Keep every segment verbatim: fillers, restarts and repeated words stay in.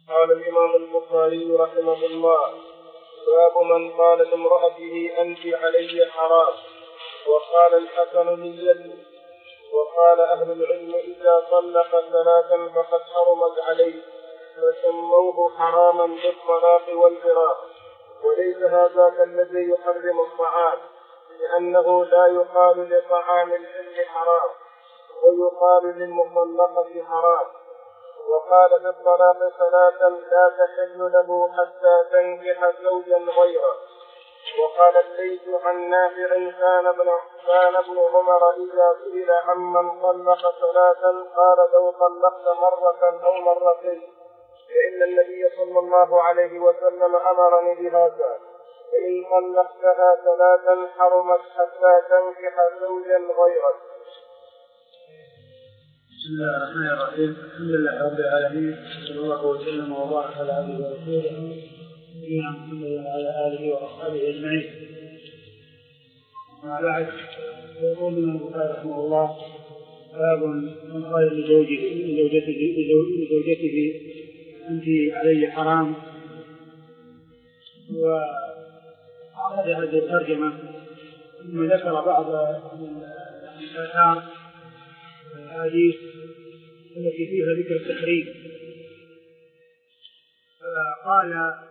قال الإمام البخاري رحمه الله: باب من قال لامرأته أنت علي حرام. وقال الحسن نيته. وقال أهل العلم: إذا طلق ثلاثا فقد حرمت عليه، فسموه حراما بالطلاق والفراق. وليس هذا كالذي يحرم الطعام، لأنه لا يقال لطعام الحل حرام ويقال للمطلقة حرام. وقال في الطلاق ثلاثا لا تحل له حتى تنكح زوجا غيره. وقال الليث عن نافع: كان ابن كان ابن عمر إذا سئل عمن طلق ثلاثا قال: لو طلقت مرة أو مرتين فإن النبي صلى الله عليه وسلم أمرني بهذا، فإن طلقتها ثلاثا حرمت حتى تنكح زوجا غيره. بسم الله الرحمن الرحيم. الحمد لله رب العالمين، صلى الله وسلم وبارك على عبده ورسوله نبينا محمد وعلى اله واصحابه اجمعين. أما بعد، يقول الإمام البخاري رحمه الله: باب من قال لزوجته لزوجته انت علي حرام. وأخذ هذه الترجمه ثم ذكر بعض الآثار والأحاديث التي فيها ذكر التحريم. فقال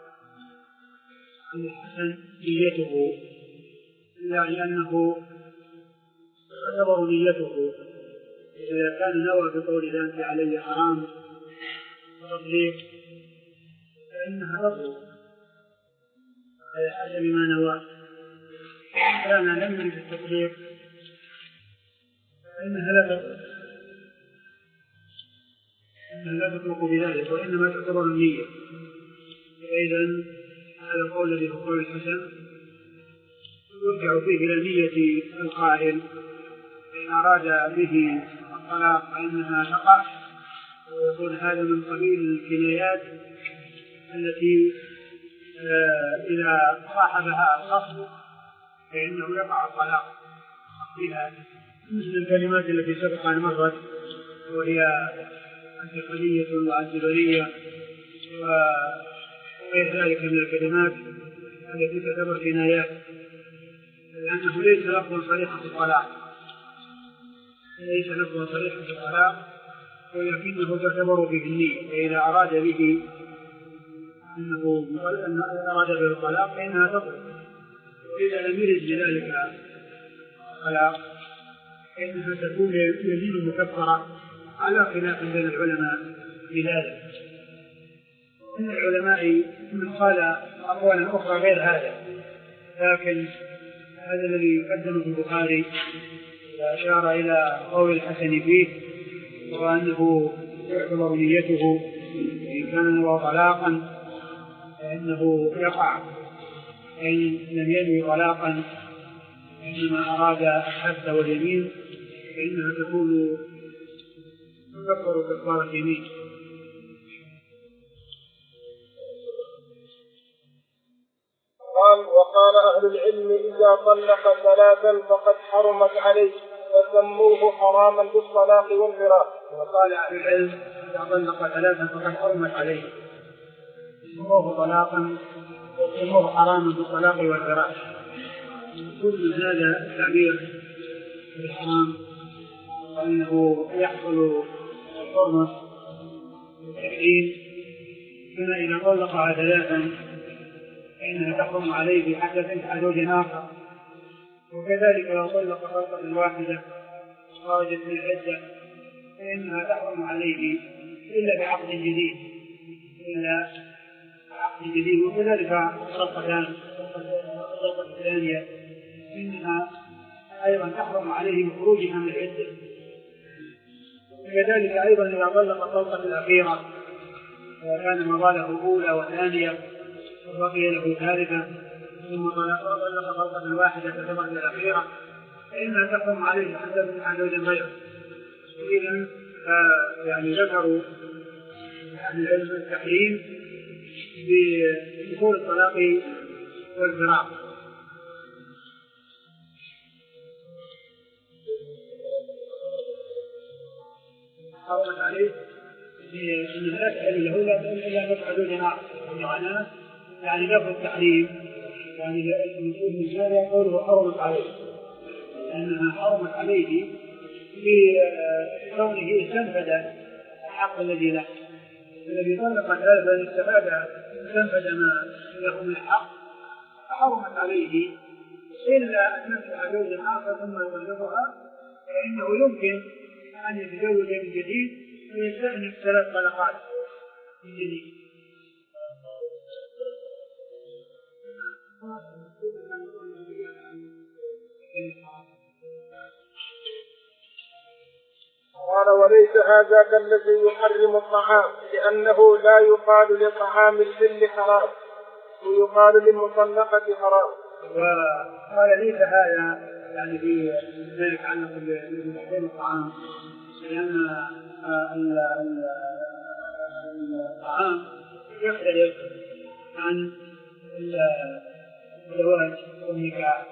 عن الحسن نيته، يعني أنه تعتبر نيته إذا كان نوى بقول ذلك علي حرام وتطليق فإنها تطلق على حسب ما نوى. كان لم يرد التطليق فإنها لا تطلق لا تطلق بذلك، وإنما تعتبر النية. فإذا هذا القول الذي هو قول الحسن يرجع فيه إلى نية القائل، إن أراد به الطلاق فإنها تقع، ويكون هذا من قبيل الكنايات التي إذا صاحبها القصد فإنه يقع الطلاق بها، مثل الكلمات التي سبق أن مرت، وهي انتقالية وعزبرية وغير ذلك من الكلمات التي تعتبر كنايات، لأنه ليس لفظ صريحة في الطلاق ليس لفظ صريحة في الطلاق ولكنه تعتبر به النية. فإذا أراد به أنه أراد به الطلاق فإنها تطلق، وإذا لم يرد بذلك الطلاق فإنها تكون يمين مكفرة على خلاف بين العلماء بذلك. من العلماء من قال أقوالا أخرى غير هذا، لكن هذا الذي قدمه البخاري وأشار إلى قول الحسن فيه، وأنه يعتبر نيته إن كان نوى طلاقا فإنه يقع، إن لم ينوي طلاقا إنما أراد الحث واليمين فإنها تكون تكفر كفارة يمين. قال: وقال أهل العلم: إذا طلق ثلاثا فقد حرمت عليه، وسموه حراما بالطلاق والفراق. وقال أهل العلم: إذا طلق ثلاثا فقد حرمت عليه، سموه طلاقا وسموه حراما بالطلاق والفراق. كل هذا التعبير بالحرام وأنه يحصل الحرمة والتحريم، كما إذا طلقها ثلاثا فإنها تحرم عليه حتى تنكح زوجا آخر، وكذلك لو طلق طلقة واحدة خرجت من العدة فإنها تحرم عليه إلا بعقد جديد إلا بعقد جديد وكذلك الطلقتان الطلقة الثانية إنها أيضا تحرم عليه خروجها من العدة. وكذلك أيضا إذا طلق الطلقة الأخيرة وكان مضاله أولى وثانية وبقي له ثالثة ثم طلق طلقة واحدة كما الأخيرة فإنها تحرم عليه حتى تنكح زوجا غيره. إذن يعني ذكروا أهل العلم التحريم بدخول الطلاق والفراق. حرمت عليه أن لا تحل له إلا مفعل جناح معناه يعني لفظ التحريم يعني المسؤول من هذا قوله حرمت عليه لأنها حرمت عليه في كونه استنفد الحق الذي له الذي طلق ثلاثا استفاد استنفد ما له من الحق فحرمت عليه إلا أن ينفع زوجا آخر ثم يطلقها فإنه يمكن أن يتزوج من جديد ويستأنف ثلاث طلقات من جديد. قال وليس هذا كالذي يحرم الطعام لأنه لا يقال لطعام الحل حرام ويقال للمطلقة حرام. وقال ليس هذا يعني في ما يتعلق بتحريم الطعام لأن الطعام يختلف عن الزواج والنكاح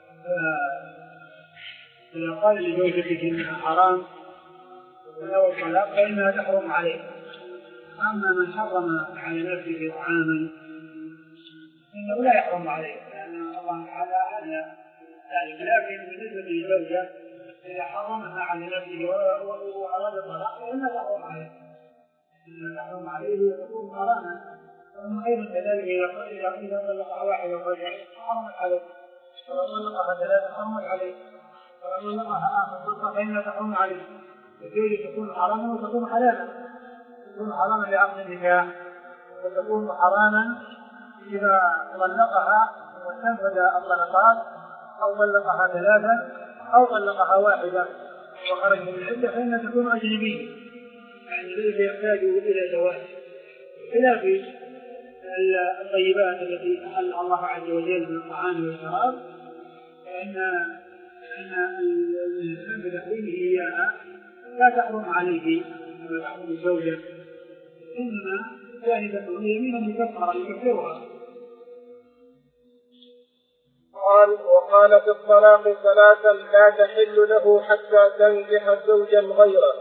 فإذا قال لزوجته إنها حرام أو الطلاق فإنها تحرم عليه. أما من حرم على نفسه طعاما إنه لا يحرم عليه لأن الله تعالى على ذلك. لكن بالنسبة للزوجة إذا حرمها على نفسه وأراد الطلاق فإنها تحرم عليه إنها تحرم عليه وتكون حراما. ثم أيضا كذلك إذا طلق واحدة ورجعت حرمت عليه ولو طلقها ثلاثة حرمت عليه ولو طلقها آخر طلقة فإنها تحرم عليه. الزوجة تكون حراما وتكون حلالا تكون حراما لعقد النكاح وتكون حراما إذا طلقها واستنفذ الطلقات أو طلقها ثلاثة أو طلقها واحدة وخرج من العدة فإنها تكون أجنبية يعني ليس يحتاج إلى زواج. خلاف الطيبات التي أحل الله عز وجل من الطعام والشراب فإن الإنسان بتحريمه إياها لا تحرم عليه ولا تحرم الزوجة إنما ذلك يمينا مكفرا يكفرها. قال وقال في الطلاق ثلاثا لا تحل له حتى تنكح زوجا غيره.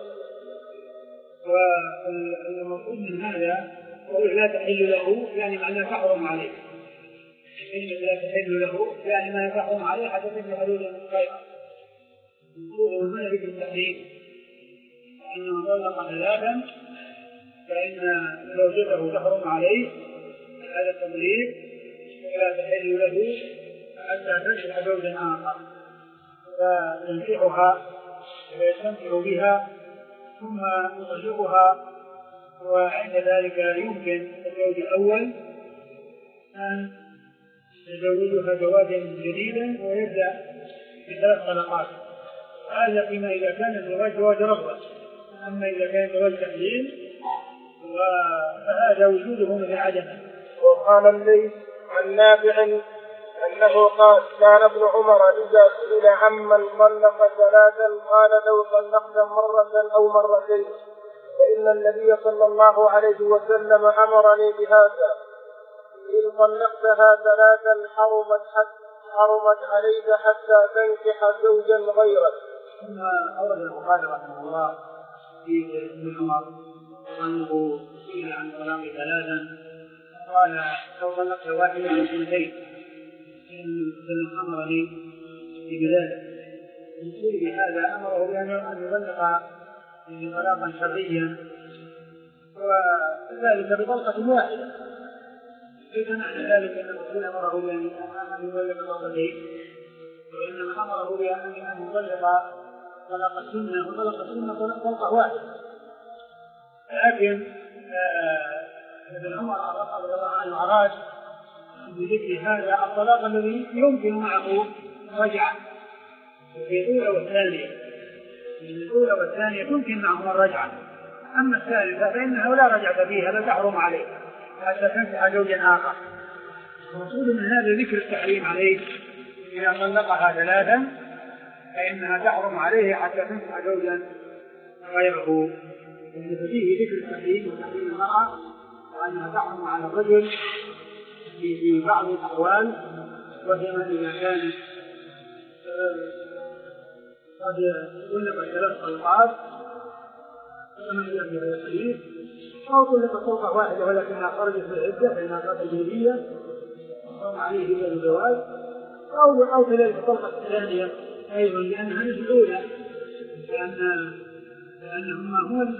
والمقصود من هذا قول لا تحل له يعني معناه تحرم عليه كلمة لا تحل له يعني ما تحرم عليه حتى تنكح زوجا غيره. ومن ذكر التحريم أنه طلق ثلاثا فإن زوجته تحرم عليه هذا التطليق ولا تحل له حتى تنكح زوجا آخر فينكحها ويستمتع بها ثم يطلقها. وعند ذلك يمكن الزوج الأول أن يزوجها زواجا جديدا ويبدأ بثلاث طلقات. هذا فيما إذا كان الزواج زواج رغبة. أما إذا كان زواج تحليل فهذا وجوده مثل عدمه. وقال الليث عن نافع أنه قال كان ابن عمر إذا سئل عمن طلق ثلاثا قال لو طلقت مرة أو مرتين فإن النبي صلى الله عليه وسلم أمرني بهذا إن طلقتها ثلاثا حرمت حتى حرمت عليك حتى تنكح زوجا غيرك. ثم أورد البخاري رحمه الله في ابن عمر أنه سئل عن طلاق ثلاثا قال لو طلقت واحدا أو اثنتين إن أمرني بذلك. المسؤول بهذا أمره بأن يطلق طلاقا شرعيا وذلك بطلقة واحدة. ليس معنى ذلك أن الرسول أمره بأن يطلق طلقتين وإنما أمره بأن يطلق طلاق السنة وطلق السنة طلقة واحدة. لكن ابن عمر رضي الله عنه أراد بذكر هذا الطلاق الذي يمكن معه رجعة في الأولى والثانية. الأولى والثانية يمكن معهما الرجعة. أما الثالثة فإنه لا رجعة فيها بل تحرم عليه حتى تنكح زوجا آخر. المقصود من هذا ذكر التحريم عليه إذا طلقها ثلاثا فإنها تحرم عليه حتى تنكح زوجا غيره. فيه ذكر التحريم وتحريم المرأة وأنها تحرم على الرجل في بعض الأحوال وهي إذا كانت قد طلقت ثلاث طلقات كما جاء في هذا الحديث أو طلقت طلقة واحدة ولكنها خرجت من العدة فإنها طلقة جنبية وقام عليه إلا الجواز، أو أو كذلك الطلقة الثانية أيضا لأنها مثل الأولى، لأن لأنهما هو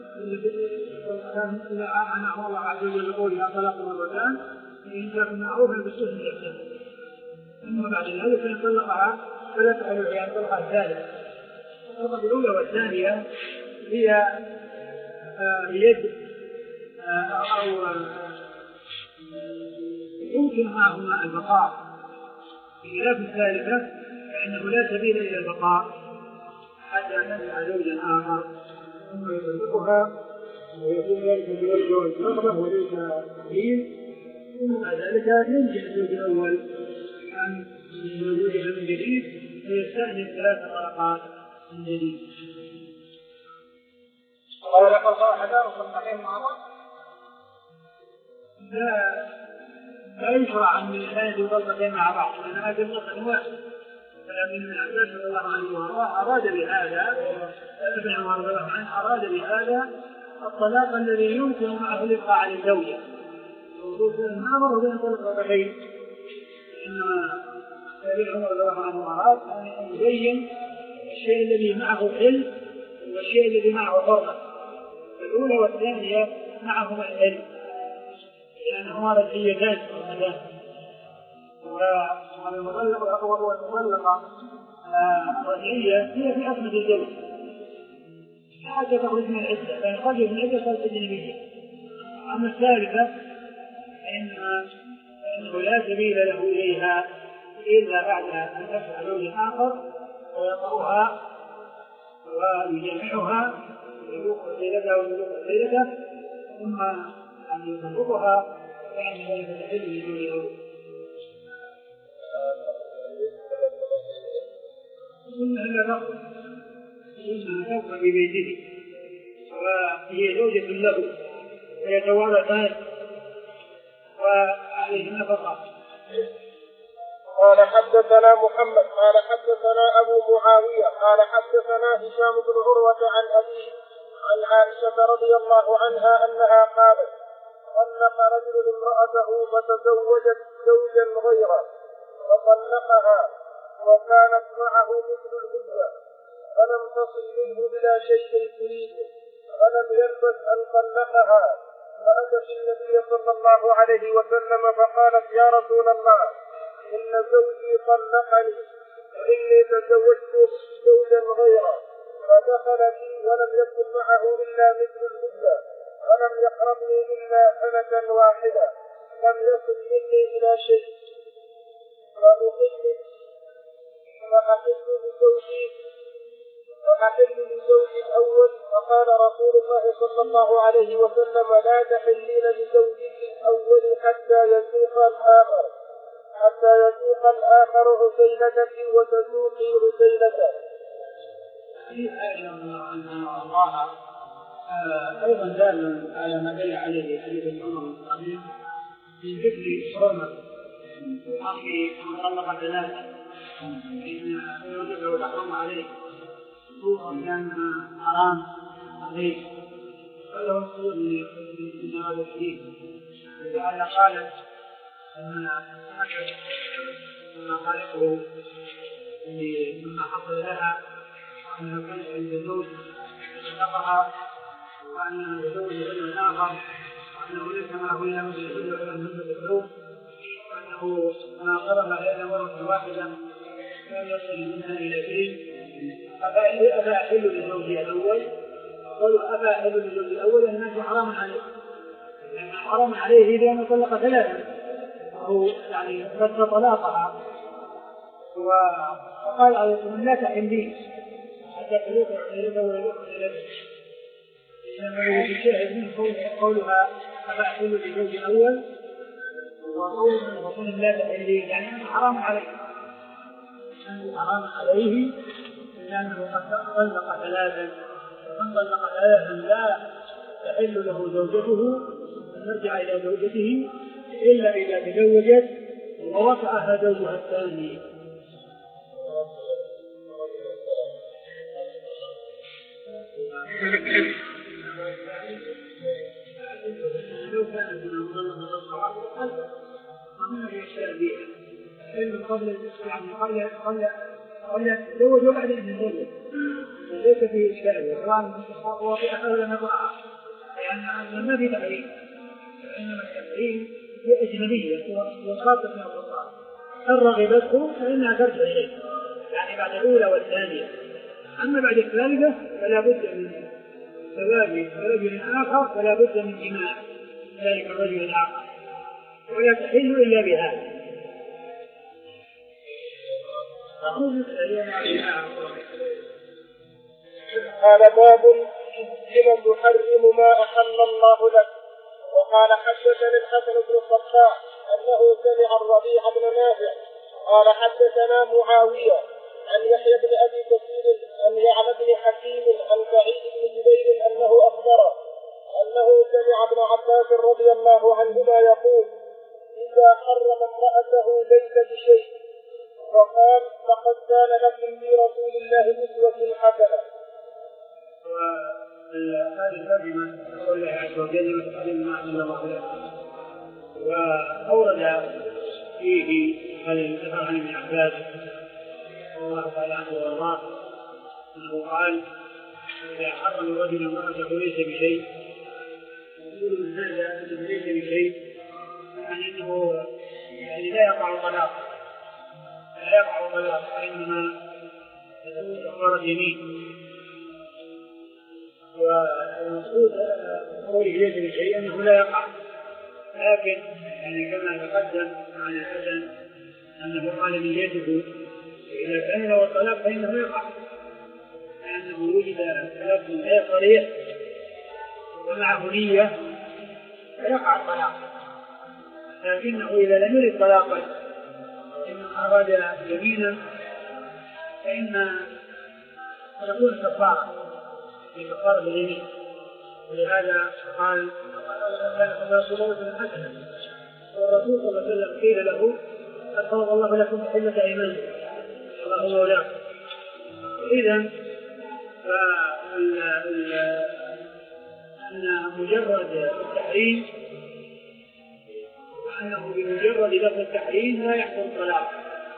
إذا أنعم الله عز وجل يقول لا طلاق مرتان فإن كان معروفا بالسنة الإحسان، ثم بعد ذلك فإن طلقها فلا تحل عليها الطلقة الثالثة. الطلقة الأولى والثانية هي بيد أو يمكن معهما البقاء، بخلاف الثالثة فإنه لا سبيل إلى البقاء حتى تنفع زوجا آخر ثم يطلقها ويكون ذلك بوجه الرغبة وليس دين، ثم بعد ذلك ينجح الزوج الأول عن وجودها من جديد ويستأنف ثلاث طلقات من جديد. قال لك صاحبان وصدقين مع بعض؟ لا لا يشرع أن الاثنين يطلقين مع بعض، لأن هذه النقطة واحدة، ولكن ابن عباس رضي الله عنه أراد بهذا ابن عمر رضي الله عنه أراد بهذا الطلاق الذي يمكن معه الإبقاء على الزوجة، ما أمره بأن يطلق طلقتين، إنما ابن عمر رضي الله عنه أراد أن يبين الشيء الذي معه حل والشيء الذي معه حرمة. الأولى والثانية معهما الحل لأنهما رجعيتان والمطلقة والمطلقة الرجعية هي في عصمة الزوج حتى تخرج من العدة، فإن خرجت من العدة صارت أجنبية. أما الثالثة فإنه لا سبيل له إليها إلا بعد أن تفعل زوج آخر ويطأها ويجمعها ويذوق ليلتها ويذوق ليلته ثم أن يطلقها فإن ذلك يحل لزوج أول. إنها تخرج إنها تخرج ببيته وهي زوجة له ويتوارثان وعليه النفقة. قال حدثنا محمد قال حدثنا أبو معاوية قال حدثنا هشام بن عروة عن أبيه عن عائشة رضي الله عنها أنها قالت طلق رجل امرأته فتزوجت زوجا غيره فطلقها وكانت معه مثل الهجرة فلم تصل منه إلى شيء تريده فلم يلبث أن طلقها فأتت النبي صلى الله عليه وسلم فقالت يا رسول الله إن زوجي طلقني وإني تزوجت زوجا غيره فدخل لي ولم يكن معه إلا مثل الهجرة ولم يقربني إلا سنة واحدة لم يصل مني إلى شيء فأحل فأحل لزوجي فأحل لزوجي الأول فقال رسول الله صلى الله عليه وسلم لا تحلين لزوجك الأول حتى يسوق الآخر حتى يسوق الآخر عسيلتك وتسوقي عسيلته. في آية الله أيضا دال على ما دل عليه حديث العمر القديم في ذكر حرمة حق من طلق ثلاثة فإن زوجته تحرم عليه خصوصا لأنها حرام عليه فله الصور من هذا الحديث لأن قالت أن خالقه مما حصل لها وأنها كانت عند زوج طلقها وأن يتزوج رجل آخر وأنه ليس معه إلا مثل الهجرة ولا مثل الزوج وأنه ما قرب إلا مرة واحدة لم يصل منها إلى شيء أفا أحل لزوجها الأول قالوا أفا أحل لزوجها الأول لأنه حرام عليه حرام عليه لأنه طلق ثلاثة أو يعني رد طلاقها وقال عليه الصلاة لا تحلين حتى تلوك عقيلته ويلوك عقيلته إنما يشاهد من قولها أفا أحل لزوجها الأول وقول من رسول لا تحلين يعني أنه حرام عليه أنه حرام عليه لأنه قد طلق ثلاثا ومن طلق ثلاثا لا تحل له زوجته أن يرجع إلى زوجته إلا إذا تزوجت ووقعها زوجها الثاني. أنه طلق طلقة واحدة ما في إشكال فيها إلا قبل يعني قبل قبل قبل يتزوج وبعد أن يتزوج ليس فيه إشكال وكمان هو في أحد نظرها لأن ما في تحريم إنما التحريم هي أجنبية وخاصة من الرضاعة إن رغبته فإنها ترجع إليه يعني بعد الأولى والثانية أما بعد الثالثة فلا بد من زواج رجل آخر فلا بد من جماع ذلك الرجل الآخر ولا تحل إلا بهذا. قال باب لم تحرم ما أحل الله لك. وقال حدثني الحسن بن الصباح أنه سمع الربيع بن نافع قال حدثنا معاوية عن يحيى بن أبي كثير عن يعلى بن حكيم عن سعيد بن جبير أنه أخبره أنه سمع ابن عباس رضي الله عنهما يقول إذا حرم امرأته ليس بشيء وقال لقد كان لكم في رسول الله أسوة حسنة. وهذه الترجمة يقول الله عز وجل وتحرم ما أحل الله لك وأورد فيه هذه الأثر عن ابن عباس الله تعالى عنه وارضاه انه قال اذا حرم الرجل امرأته ليس بشيء يقول من هذا انه ليس بشيء يعني انه يعني لا يقع طلاق لا يقع طلاق وانما تكون كفارة يمين. والمقصود قوله ليس بشيء انه لا يقع لكن يعني كما تقدم عن الحسن انه قال نيته إذا كان له الطلاق فإنه يقع لأنه وجد طلاق غير صريح ومعه نية فيقع الطلاق. لكنه إذا لم يرد طلاقا وإنما أراد يمينا فإن تكون كفارة في كفارة اليمين. ولهذا قال كان صلوات حسنة والرسول صلى الله عليه وسلم قيل له قد فرض الله لكم تحلة أيمانكم الله مولاكم. إذن فأن مجرد التحريم وأنه بمجرد لفظ التحريم لا يحصل الطلاق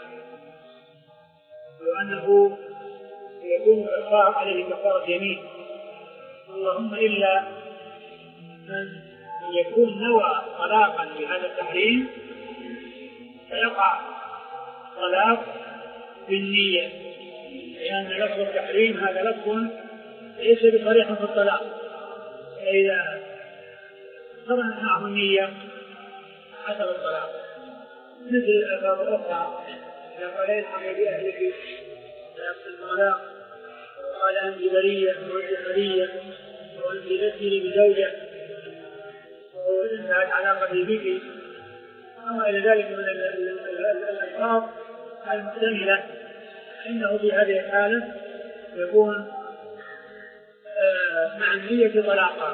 وأنه يكون الإقرار عليه كفارة يمين اللهم إلا من يكون نوى طلاقا بهذا التحريم فيقع طلاق بالنية لأن لفظ التحريم هذا لفظ ليس بصريح في الطلاق فإذا قرن معه النية حصل الطلاق. مثل الألفاظ الأخرى إذا قال يلحق بأهلك فيحصل الطلاق وقال أنت برية وأنت برية وأنت تسيري بزوجة وانتهت علاقتي بك وما إلى ذلك من الألفاظ المحتملة إنه في هذه الحالة يكون مع النية طلاقا.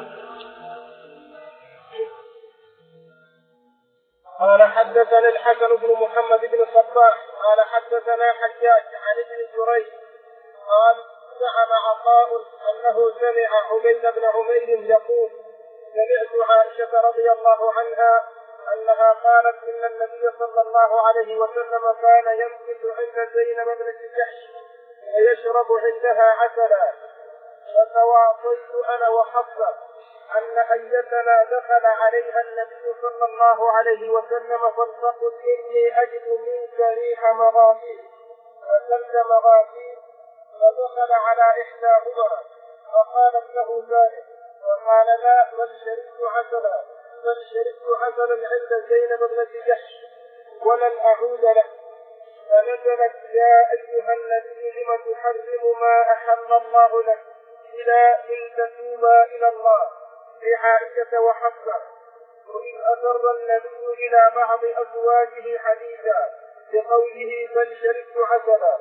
قال حدثنا الحسن بن محمد بن الصباح قال حدثنا حجاج عن ابن جريج قال زعم عطاء أنه سمع عبيد بن عمير يقول سمعت عائشة رضي الله عنها أنها قالت إن النبي صلى الله عليه وسلم كان يمكث عند زينب بنت جحش ويشرب عندها عسلا فتواصيت أنا وحفصة أن أيتنا دخل عليها النبي صلى الله عليه وسلم فلتقل إني أجد منك ريح مغافير فسلت مغافير فدخل على إحداهما فقالت له ذلك وقال لا بل شربت عسلا بل شربت عسلا عند زينب بنت جحش ولن أعود له. فنزلت يا أيها النبي لم تحرم ما أحل الله لك إلى إن تتوبا إلى الله لعائشة وحفصة. وإذ أسر النبي إلى بعض أزواجه حديثا بقوله بل شربت عسلا.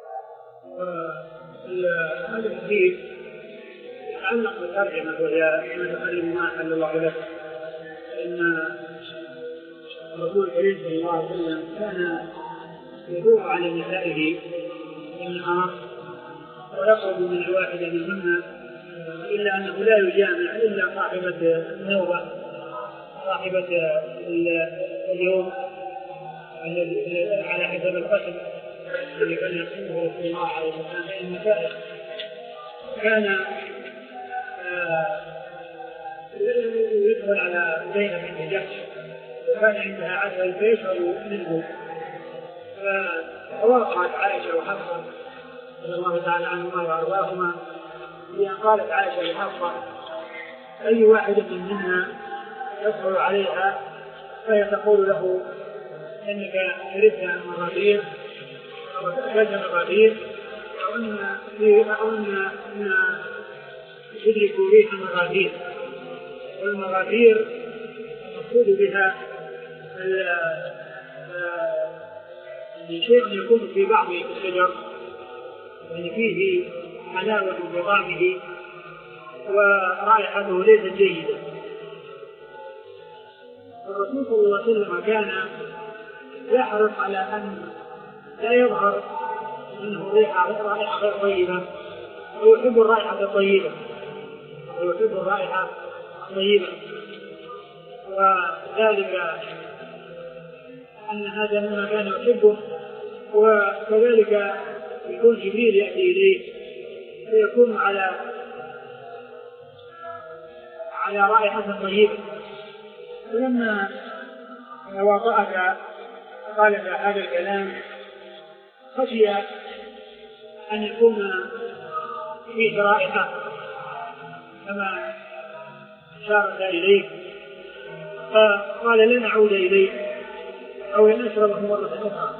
هذا الحديث يتعلق بالترجمة وهي لم تحرم ما أحل الله لك إن الرسول الكريم صلى الله عليه وسلم كان يدور على نسائه بالنهار ويقرب من الواحدة منهن إلا أنه لا يجامع إلا صاحبة النوبة صاحبة اليوم على حسب القسم الذي كان يقسمه رسول الله عليه الصلاة والسلام بين المسائل، كان يدخل على زينب بنت جحش وكان عندها عشر البيت منه، فوافقت عائشة وحفصة رضي الله تعالى عنهما وأرضاهما بأن قالت عائشة لحفصة: أي واحدة منا يدخل عليها فهي تقول له إنك شربت المغادير أو تأكلت المغادير أو أن تدرك ريح المغادير. والمغادير المقصود بها شيء يكون في بعض الشجر يعني فيه حلاوة بطعمه ورائحته ليست جيدة. الرسول صلى الله عليه وسلم كان يحرص على أن لا يظهر منه رائحة غير طيبة، ويحب الرائحة الطيبة ويحب الرائحة الطيبة وذلك أن هذا مما كان يحبه. وكذلك يكون جبريل يأتي إليه فيكون على على رائحة طيبة. فلما وافقك قالت هذا الكلام خشي أن يكون فيه رائحة كما أشارت إليه، فقال لن أعود إليه أو لن أشربه مرة أخرى.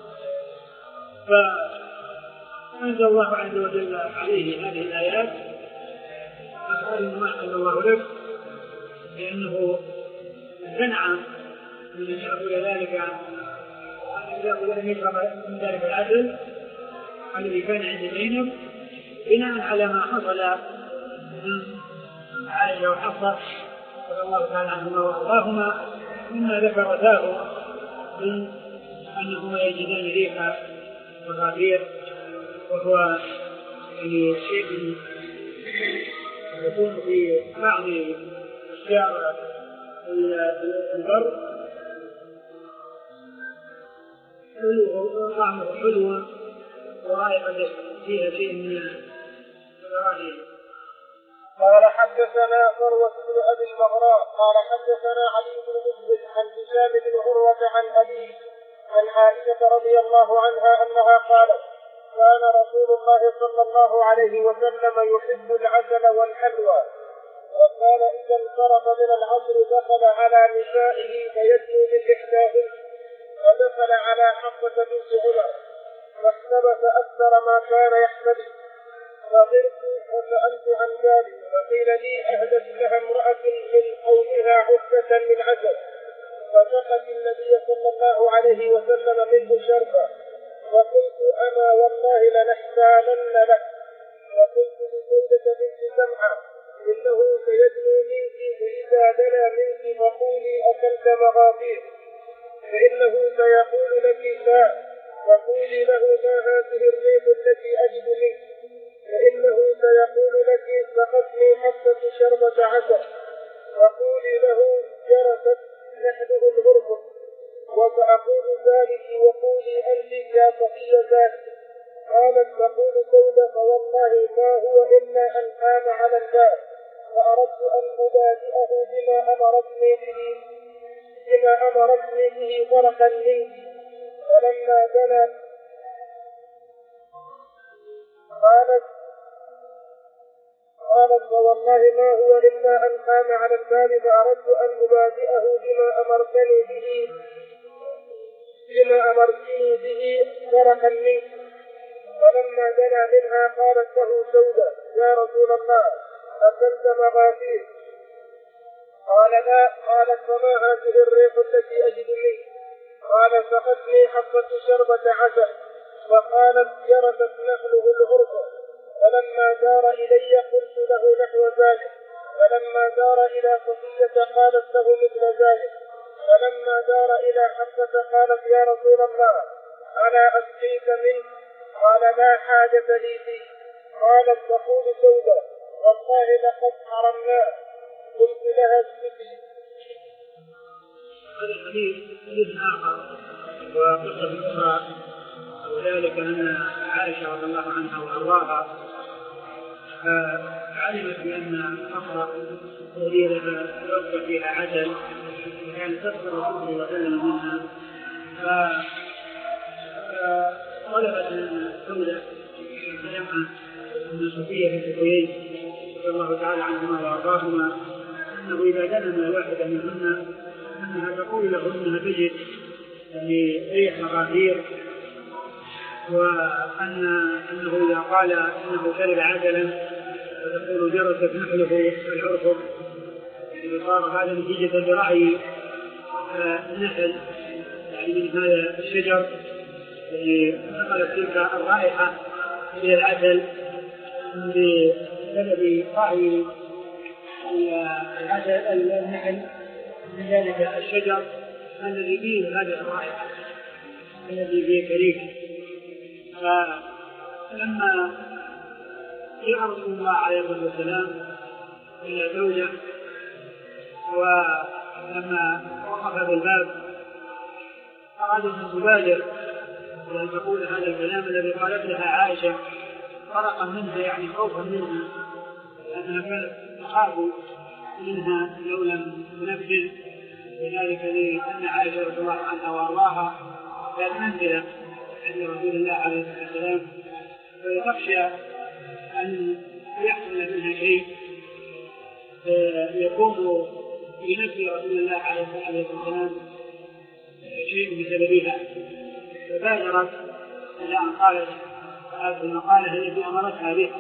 فأنزل الله عز وجل عليه هذه الآيات: أسأل ما أنزل الله لك، لأنه امتنع من أن يأكل ذلك أن يشرب من ذلك العسل الذي كان عند زينب بناء على ما حصل من عائشة وحفصة رضي الله تعالى عنهما وأرضاهما مما ذكرتاه من أنهما يجدان ريح المغادير، وهو يعني شيء يكون في بعض أشجار البر طعمه حلو ورائحة فيها شيء من الرائحة. قال حدثنا فروة بن أبي المغراء قال حدثنا علي بن مسلم عن هشام بن عروة عن أبيه عن عائشة رضي الله عنها أنها قالت: كان رسول الله صلى الله عليه وسلم يحب العسل والحلوى، وكان إذا انصرف من العصر دخل على نسائه فيدنو من إحداهن، ودخل على حفصة بنت عمر واحتبس أكثر ما كان يحتبس، فغرت وسألت عن ذلك فقيل لي: أهدت لها امرأة من قومها عفة من عسل، فسقت النبي صلى الله عليه وسلم منه شربا، وقلت: أما والله لنحتالن لك. وقلت لسودة بنت سمعة: إنه سيدنو منك، فإذا دنا منك فقولي: أكلت مغافير، فإنه سيقول لك: لا، فقولي له: ما هذه الريح التي أجد منك، فإنه سيقول لك: سقتني حفصة شربة عسل، وقولي له: جرست نحله الغرفة، وسأقول ذلك وقولي أنت يا صفية ذلك. قالت: تقول سودة: فوالله ما هو إلا أن قام على الباب، فأردت أن أبادئه بما أمرتني به بما أمرتني به فرقا منك، فلما دنا قالت قالت فوالله ما هو إلا أن قام على الباب، فأردت أن أبادئه بما أمرتني به بما أمرتني به فرقا منك، فلما دنا منها قالت له سودة: يا رسول الله، أكلت مغافير؟ قال: لا. قالت: فما هذه الريح التي أجد منك؟ قال: سقتني حفصة شربة عسل. وقالت: جرست نخله الغرفة. فلما دار إلي قلت له نحو ذلك، فلما دار إلى صفية قالت له مثل ذلك، فلما دار إلى حفصة قالت: يا رسول الله، ألا أسقيك منك؟ قال: لا حاجة لي فيه. قالت: تقول سودة: والله لقد حرمناه. قلت لها: اسكتي. هذا الحديث حديث آخر وقصة أخرى، وذلك أن عائشة رضي الله عنها وأرضاها علمت بأن الصخرة التي توقف فيها عسل كانت تدخل رسول الله صلى الله عليه وسلم منها، فطلبت من سودة سلمة من صفية بنت حيي رضي الله تعالى عنهما وأرضاهما أنه إذا دنم واحدة منهن أنها تقول له أنها تجد يعني ريح مغافير، وأن أنه إذا قال إنه شرب عسلا فتقول جرست نحله العرفق، يعني صار هذا نتيجة لرأي النحل يعني من هذا الشجر، يعني نقلت تلك الرائحة إلى العسل بسبب رأي العسل النحل من ذلك الشجر الذي فيه هذه الرائحة الذي فيه كريك. فلما جاء رسول الله عليه الصلاة والسلام إلى زوجه ولما وقف بالباب أراد أن تبادر وأن تقول هذا الكلام الذي قالت لها عائشة فرقا منها يعني خوفا منها، لأنها كانت تخاف منها لو لم تنفذ، وذلك لأن عائشة رضي الله عنها وأرضاها كانت منزلة عند رسول الله عليه الصلاة والسلام، فتخشى أن يحصل منها شيء يكون في نفس رسول الله عليه الصلاة والسلام شيء بسببها، فبادرت إلى أن قالت هذه المقالة التي أمرتها بها.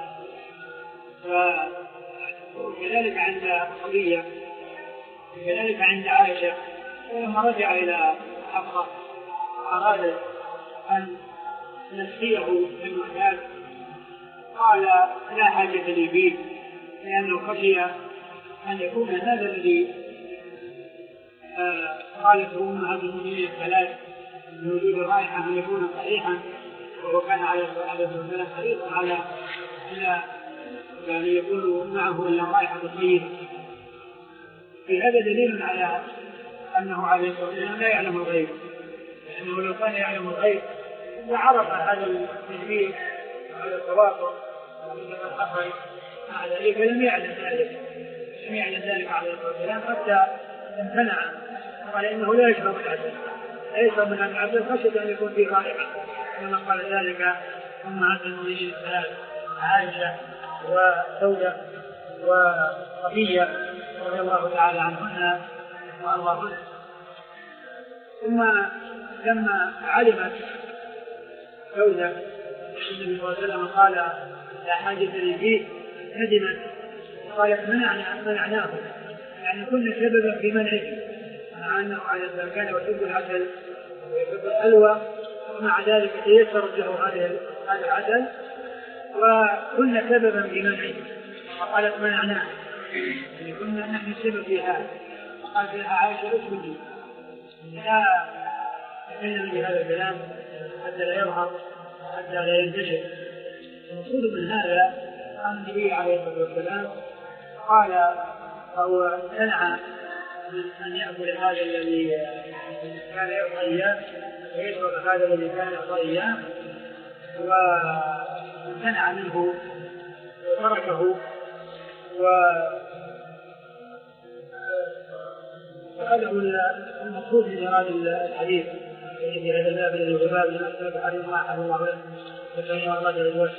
وكذلك عند صفية وكذلك عند عائشة، ولما رجع إلى حفصة أرادت أن نسقيه في المعتاد قال لا حاجة لي فيه، لأنه خشي أن يكون هذا الذي قالته أمهات المؤمنين الثلاث من وجود الرائحة أن يكون صحيحا، وهو كان عليه الصلاة والسلام حريصا على يعني يكون معه إلا رائحة طيبة. في هذا دليل على أنه عليه الصلاة والسلام لا يعلم الغيب، لأنه لو كان يعلم الغيب لعرف هذا التدبير وهذا التواصل عندما حصل مع ذلك، لم يعلم ذلك لم يعلم ذلك عليه الصلاة والسلام حتى امتنع، قال إنه لا يشرب العسل لا يشرب من العسل خشية أن يكون فيه رائحة، كما قال ذلك أمهات المؤمنين الثلاث عائشة وسودة وصفية رضي الله تعالى عنهن وأرضاهن. ثم لما علمت سودة النبي صلى الله عليه وسلم قال لا حاجة لي فيه ندمت قالت منعنا منعناه، يعني كنا سببا في منعه، مع أنه على السلام كان يحب العسل ويحب الحلوى، ومع ذلك تيسرت له هذا العسل وكنا سببا في منعه، فقالت منعناه يعني كنا نحن السبب في هذا. قالت لها عائشة اسكتي لا تكلم بهذا الكلام حتى لا يظهر حتى لا ينتشر. المقصود من هذا أن النبي عليه الصلاة والسلام قال أو امتنع من أن يأكل هذا الذي كان يرضى إياه ويشرب هذا الذي كان يرضى إياه، وامتنع منه وتركه. وهذا هو المقصود من هذا الحديث في هذا الباب الذي هو باب الأسباب حريم ما حرم الله له وكان الرجل الوجه.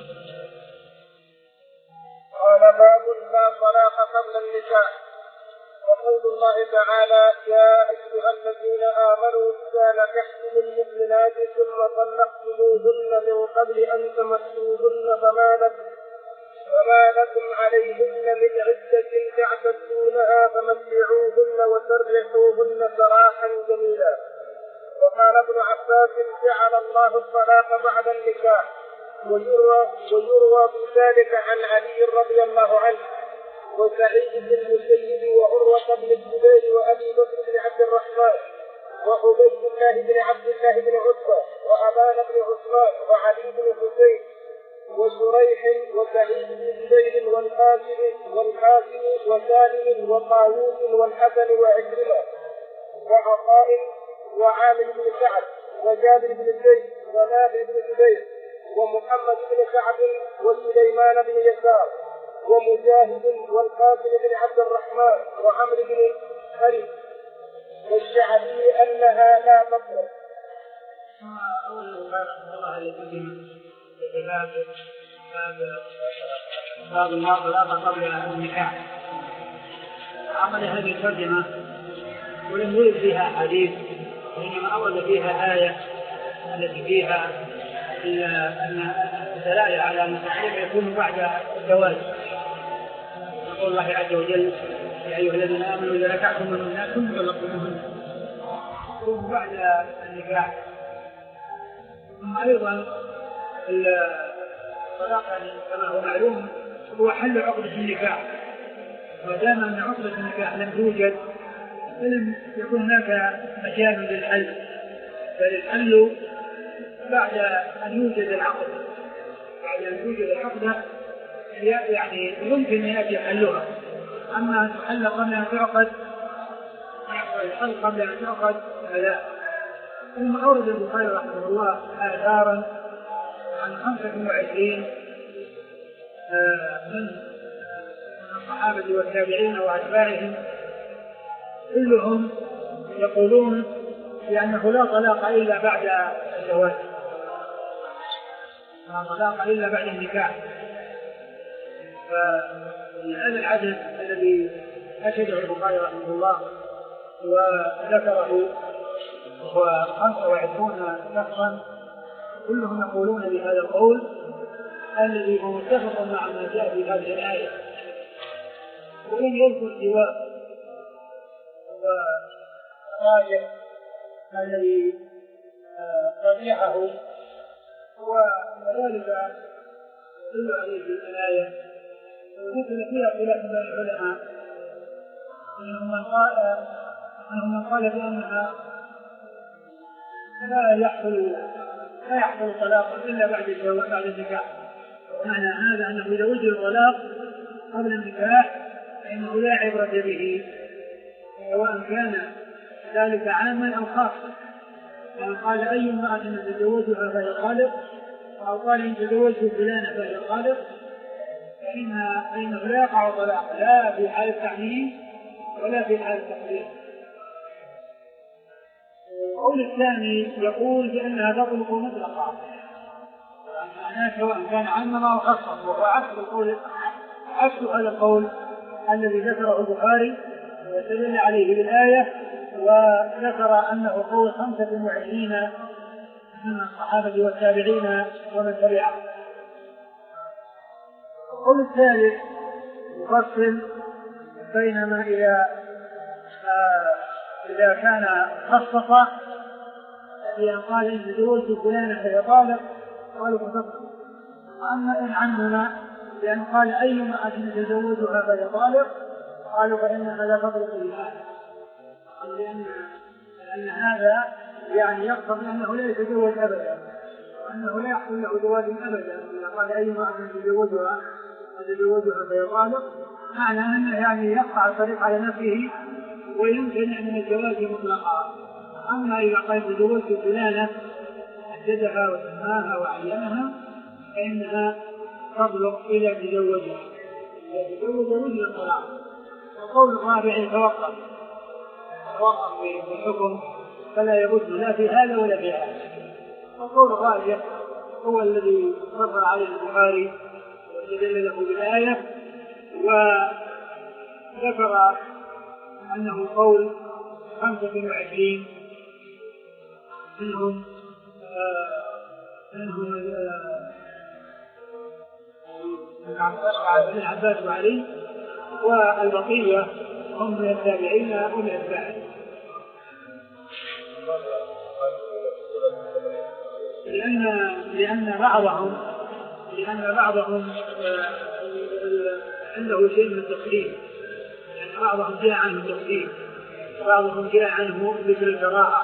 قال باب لا طلاق قبل النكاح. وقول الله تعالى يا أيها الذين آمنوا إذا نكحتم المؤمنات ثم طلقتموهن من قبل أن تمسوهن فما لكم فما لكم عليهن من عدة تعتدونها فمتعوهن وسرحوهن سراحا جميلا. وقال ابن عباس جعل الله الطلاق بعد النكاح، ويروى, ويروى بذلك عن علي رضي الله عنه وسعيد بن المسيب وعروة بن الزبير وأبي بكر بن عبد الرحمن وعبيد الله بن عبد الله بن عتبة وأبان بن عثمان وعلي بن حسين وشريح وسعيد بن زبير والحسن والقاسم والقاسم وسالم وطاووس والحسن وعكرمة وعطاء وعامر بن سعد وجابر بن زيد ونافع بن جبير ومحمد بن سعد وسليمان بن يسار ومجاهد والقاسم بن عبد الرحمن وعمر بن خالد والشعبي أنها لا تطلق. أولا الله يقدم باب باب ما طلاق قبل النكاح. عمل هذه الترجمة ولم يرد فيها حديث، وإنما أورد فيها آية التي فيها أن الدلالة على أن التحريم يكون بعد الزواج. يقول الله عز وجل: يا أيها الذين آمنوا إذا نكحتم المؤمنات ثم طلقتموهن ثم بعد النكاح. ثم أيضا الطلاق كما هو معلوم هو حل عقدة النكاح، ودام أن عقدة النكاح لم توجد فلم يكن هناك مجال للحل، بل الحل بعد أن يوجد العقد. بعد أن يوجد العقدة يعني يمكن أن يأتي حلها، أما أن تحل قبل أن تعقد الحل قبل أن تعقد فلا. ثم أورد البخاري رحمه الله آثارا عن خمسة وعشرين من الصحابة والتابعين وأتباعهم كلهم يقولون بأنه لا طلاق إلا بعد الزواج، لا طلاق إلا بعد النكاح. فهذا العدد الذي أشهده البخاري رحمه الله وذكره هو خمسة وعشرون شخصا كلهم يقولون بهذا القول الذي هو متفق مع ما جاء في هذه الآية. وإن يذكر سواه والراجح الذي رجحه وذلك يدل عليه الآية، وذكر فيها خلاف بين العلماء، منهم من قال منهم من قال بأنها لا يحصل لا يحصل طلاق إلا بعد الزواج بعد النكاح. ومعنى هذا أنه إذا وجد الطلاق قبل النكاح فإنه لا عبرة به، سواء كان ذلك عاما أو خاصا. يعني قال أي امرأة تزوجها فهي طالق، أو قال إن تزوجت فلانة فهي طالق، فإنه لا يقع طلاق لا في حال التعميم ولا في حال التحريم. القول الثاني يقول بأنها تطلق مطلقا، معناه سواء كان عاما أو خاصا، وهو عكس القول عكس هذا القول الذي ذكره البخاري واستدل عليه بالآية، وذكر أنه قول خمسة وعشرين من الصحابة والتابعين ومن تبعهم. القول الثالث يفصل بينما إذا آه إذا كان خصص بأن قال إن تزوجت فلانة فهي طالق قالوا فتصل، وأما إن عمم بأن قال أي امرأة تزوجها فهي طالق قالوا فإنها لا تطلق الآن، لأن لأن هذا يعني يقتضي أنه لا يتزوج أبدا، وأنه لا يحصل له زواج أبدا. إذا قال أي امرأة تزوجها تزوجها فهي طالق معنى أنه يعني يقطع الطريق على نفسه ويمكن من الزواج مطلقا. أما إذا قال تزوجت فلانة حددها وسماها وعينها فإنها تطلق إلى تزوجها، إذا تزوج وجه الطلاق. والقول الرابع يتوقف توقف في الحكم فلا يرد لا في هذا ولا في هذا. والقول الراجح هو الذي صدر عليه البخاري واستدل له بالآية، وذكر أنه قول خمسة وعشرين منهم منهم ابن عباس وعلي، والبقية هم من التابعين ومن التابعين. لأن لأن بعضهم لأن بعضهم عنده شيء من التقليد، يعني بعضهم جاء عنه التقليد، بعضهم جاء عنه ذكر الكراهة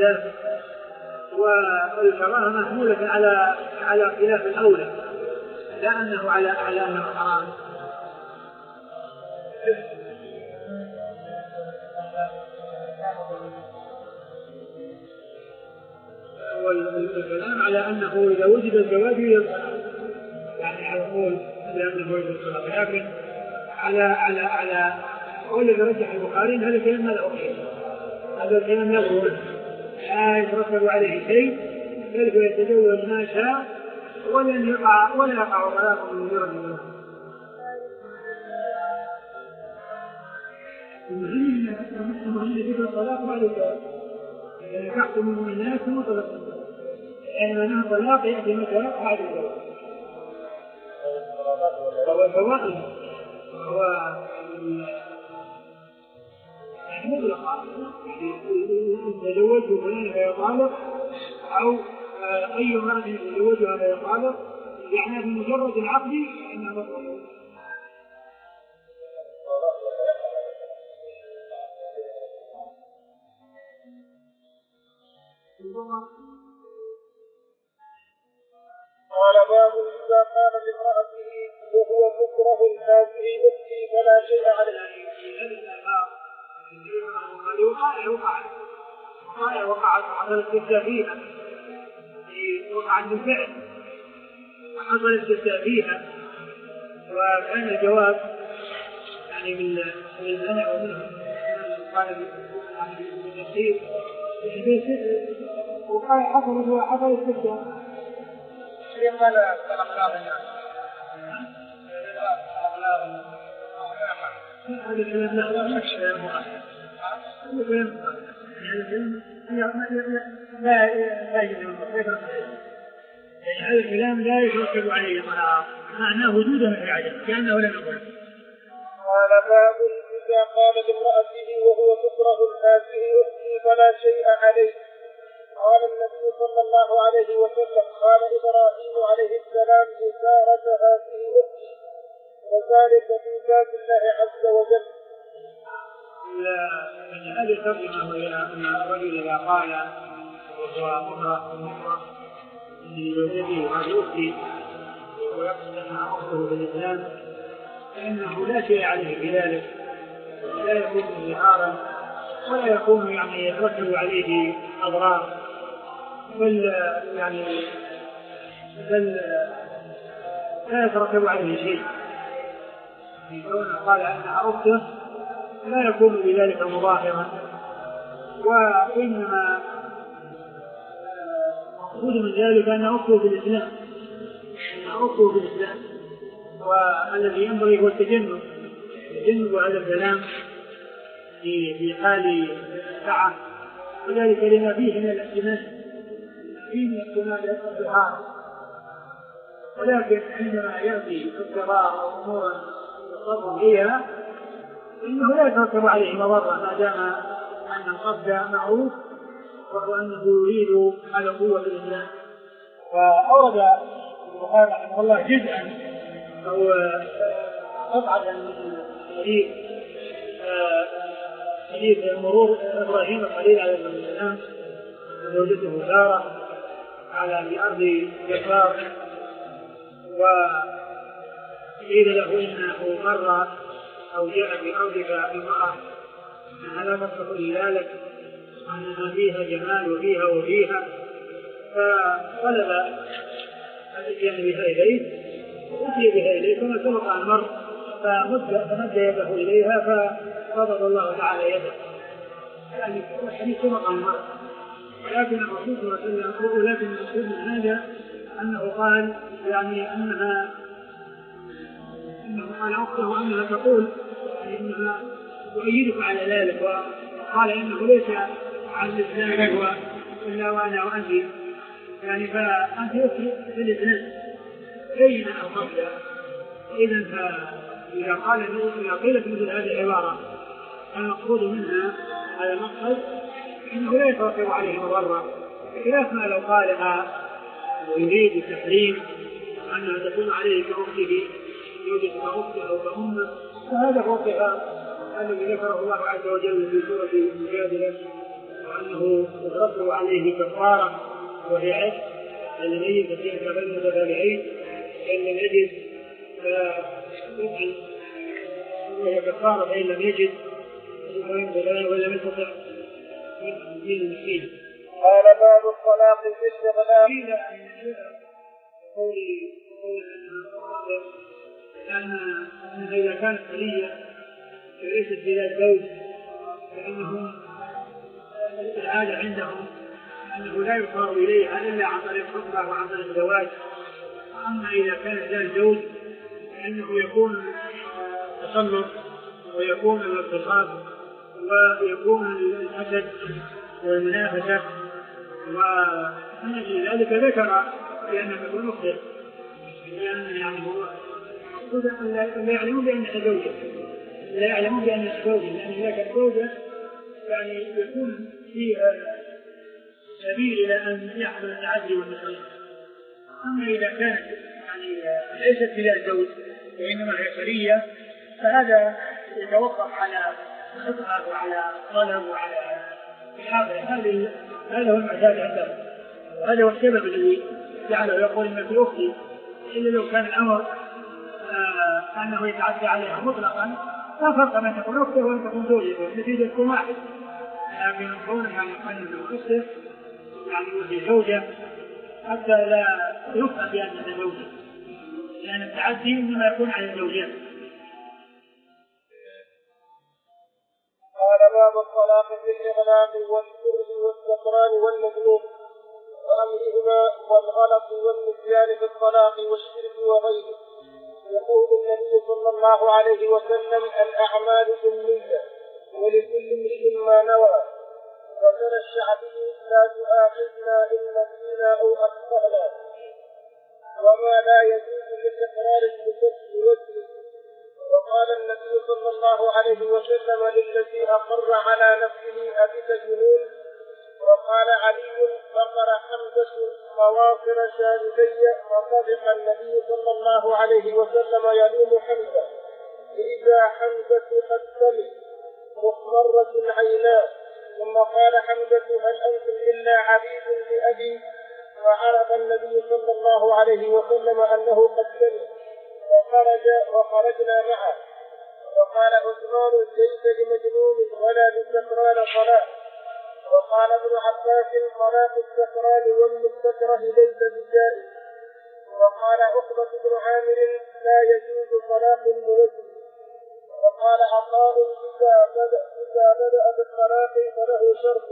والخلاف، والكراهة محمولة على على خلاف الأولى، لا أنه على على أنه حرام. والكلام على أنه إذا وجد الجواز يعني على قول لأنه وجد الصلاة، لكن على على على قول الذي رجح البخاري هذا الكلام لا أخير، هذا الكلام لا أخير لا يترتب عليه شيء، بل يتجوز ما شاء ولن يقع ولا يقع طلاق من مجرد منه. المهم أن ذكر الطلاق بعد الجواز، إذا نكحتم المؤمنات ثم طلقتم، لأن معناه الطلاق يأتي متى بعد الجواز. وهو الفوائد هو مطلقة، تزوجه فلان فيطالق أو أي امرأة يتزوجها فيطالق، يعني بمجرد العقد فإنها مطلقة. قال باب إذا قال لامرأته وهو مكره هذه أختي فلا شيء عليه. وقع وقعت حصل استفتاء فيها، وقعت بالفعل وحصل استفتاء فيها، وكان الجواب يعني بالمنع ومنه قال بالتفسير وقال حصل هو حصل استفتاء. قال طلقنا بنا هذا الكلام لا يخشى المؤخر، لا لا يجوز، يعني هذا الكلام لا يترتب عليه طلاق، معناه وجوده في عدم كأنه لم يقل. قال باب إذا قال لامرأته وهو مكره هذه أختي فلا شيء عليه. قال النبي صلى الله عليه وسلم قال إبراهيم عليه السلام بشارة هذه أختي وذلك في ذات الله عز وجل. يعني هذه الترجمة وهي أن الرجل إذا قال وهو مكره مكره لزوجته هذه أختي ويقصد أنها أخته بالإسلام فإنه لا شيء عليه بذلك، لا يكون ظهارا ولا يكون يعني يترتب عليه أضرار، بل يعني بل لا يترتب عليه شيء. كونه قال أنها أخته لا يكون بذلك مظاهرا، وإنما مقصود من ذلك أن أخته في الإسلام، أن أخته في الإسلام، والذي ينبغي هو التجنب تجنب هذا الكلام في حال الساعة، وذلك لما فيه من الاحتمال فيه من احتمال الظهار، ولكن عندما يأتي اضطرار أو أمور يضطر فيها إنه لا يترتب عليه مضرة ما دام أن القصد معروف وهو أنه يريد على قوة الإسلام. فأورد البخاري رحمه الله جزءا أو قطعة من حديث حديث مرور إبراهيم الخليل عليه السلام وزوجته سارة على بأرض جفار، وقيل له إنه مر أو جاء بأرضك امرأة أنها لا تصلح لذلك وأنها فيها جمال وفيها وفيها، فطلب الاتيان بها إليه وأتي بها إليه كما سبق أن مر، فمد يده إليها فقبض الله تعالى يده، يعني الحديث سبق أن مر. ولكن الرسول صلى الله عليه وسلم يقول لكن المقصود من هذا أنه قال يعني أنها أنه قال أخته وأنها تقول يعني أنها تؤيدك على ذلك، وقال إنه ليس عن الإسلام هو إلا وأنا وأنت، يعني فأنت في الإسلام بين أو قبل. إذن فإذا قال إذا قيلت مثل هذه العبارة المقصود منها على المقصد إنه لا يتوقف عليه مضرة، بخلاف ما لو قالها ويريد التحريم أنها تكون عليه كأخته يوجد كأخته أو كأمه، فهذا هو الصفات الذي ذكره الله عز وجل في سورة المجادلة، وأنه يترتب عليه كفارة وهي عتق الميت فيه كبين متتابعين فإن لم يجد فيطعم وهي كفارة فإن لم يجد ولم يستطع يطعم دين المسكين. قال باب الطلاق في الاستغناء. قيل قولي أنها إذا كانت خلية فليست بلا زوج فإنهم العادة عندهم أنه لا يصار إليها إلا عن طريق خطبة وعن طريق زواج. أما إذا كانت ذات زوج فإنه يكون تسلط ويكون الاغتصاب ويكون الحسد والمنافسة ومن أجل ذلك ذكر بأنه يكون مخطئ لأن يعني هو لا يعلمون بأنها زوجة لا يعلمون بأنها زوجة لأن لك الزوجة يعني يكون فيها سبيل إلى أن يحصل التعدي والنشاط. أما إذا كانت يعني ليست بلا زوج وإنما هي خلية فهذا يتوقف على خطأ وعلى طلب وعلى إحاطة. هذا هذا هو المعتاد عندهم وهذا هو السبب الذي جعله يقول إن في أختي إلا لو كان الأمر آه أنه يتعدى عليها مطلقا لا فرق بين تكون أخته وأن تكون زوجته النتيجة تكون واحد. لكن كونها أن أخته يعني وهي زوجة حتى لا يفهم بأنها زوجة لأن التعدي إنما يكون على الزوجات. قال باب الطلاق في الإغلاق والسرد والسكران والمجنون وأمرهما والغلط والنسيان في الطلاق والشرك وغيره. يقول النبي صلى الله عليه وسلم الأعمال بالنية ولكل امرئ ما نوى. وقال الشعبي لا تؤاخذنا إن نسينا أو أخطأنا. وما لا يجوز من إقرار المكفر وجهه. وقال النبي صلى الله عليه وسلم للذي أقر على نفسه أبك جنون. وقال علي فقر حمزة مواصر شاذلي فصدق النبي صلى الله عليه وسلم يلوم حمزة إذا حمزة قد سمع مخمرة عيناه. ثم قال حمزة هل أنتم إلا عبيد لأبي. فعرف النبي صلى الله عليه وسلم أنه قد سمع وخرج وخرجنا معه. وقال عثمان ليس لمجنون ولا لسكران صلاة. وقال ابن عباس طلاق السكران والمستكره ليس بجائز. وقال عقبة بن عامر لا يجوز طلاق الموزن. وقال عطاء إذا بدأ إذا بدأ بالطلاق فله شرط.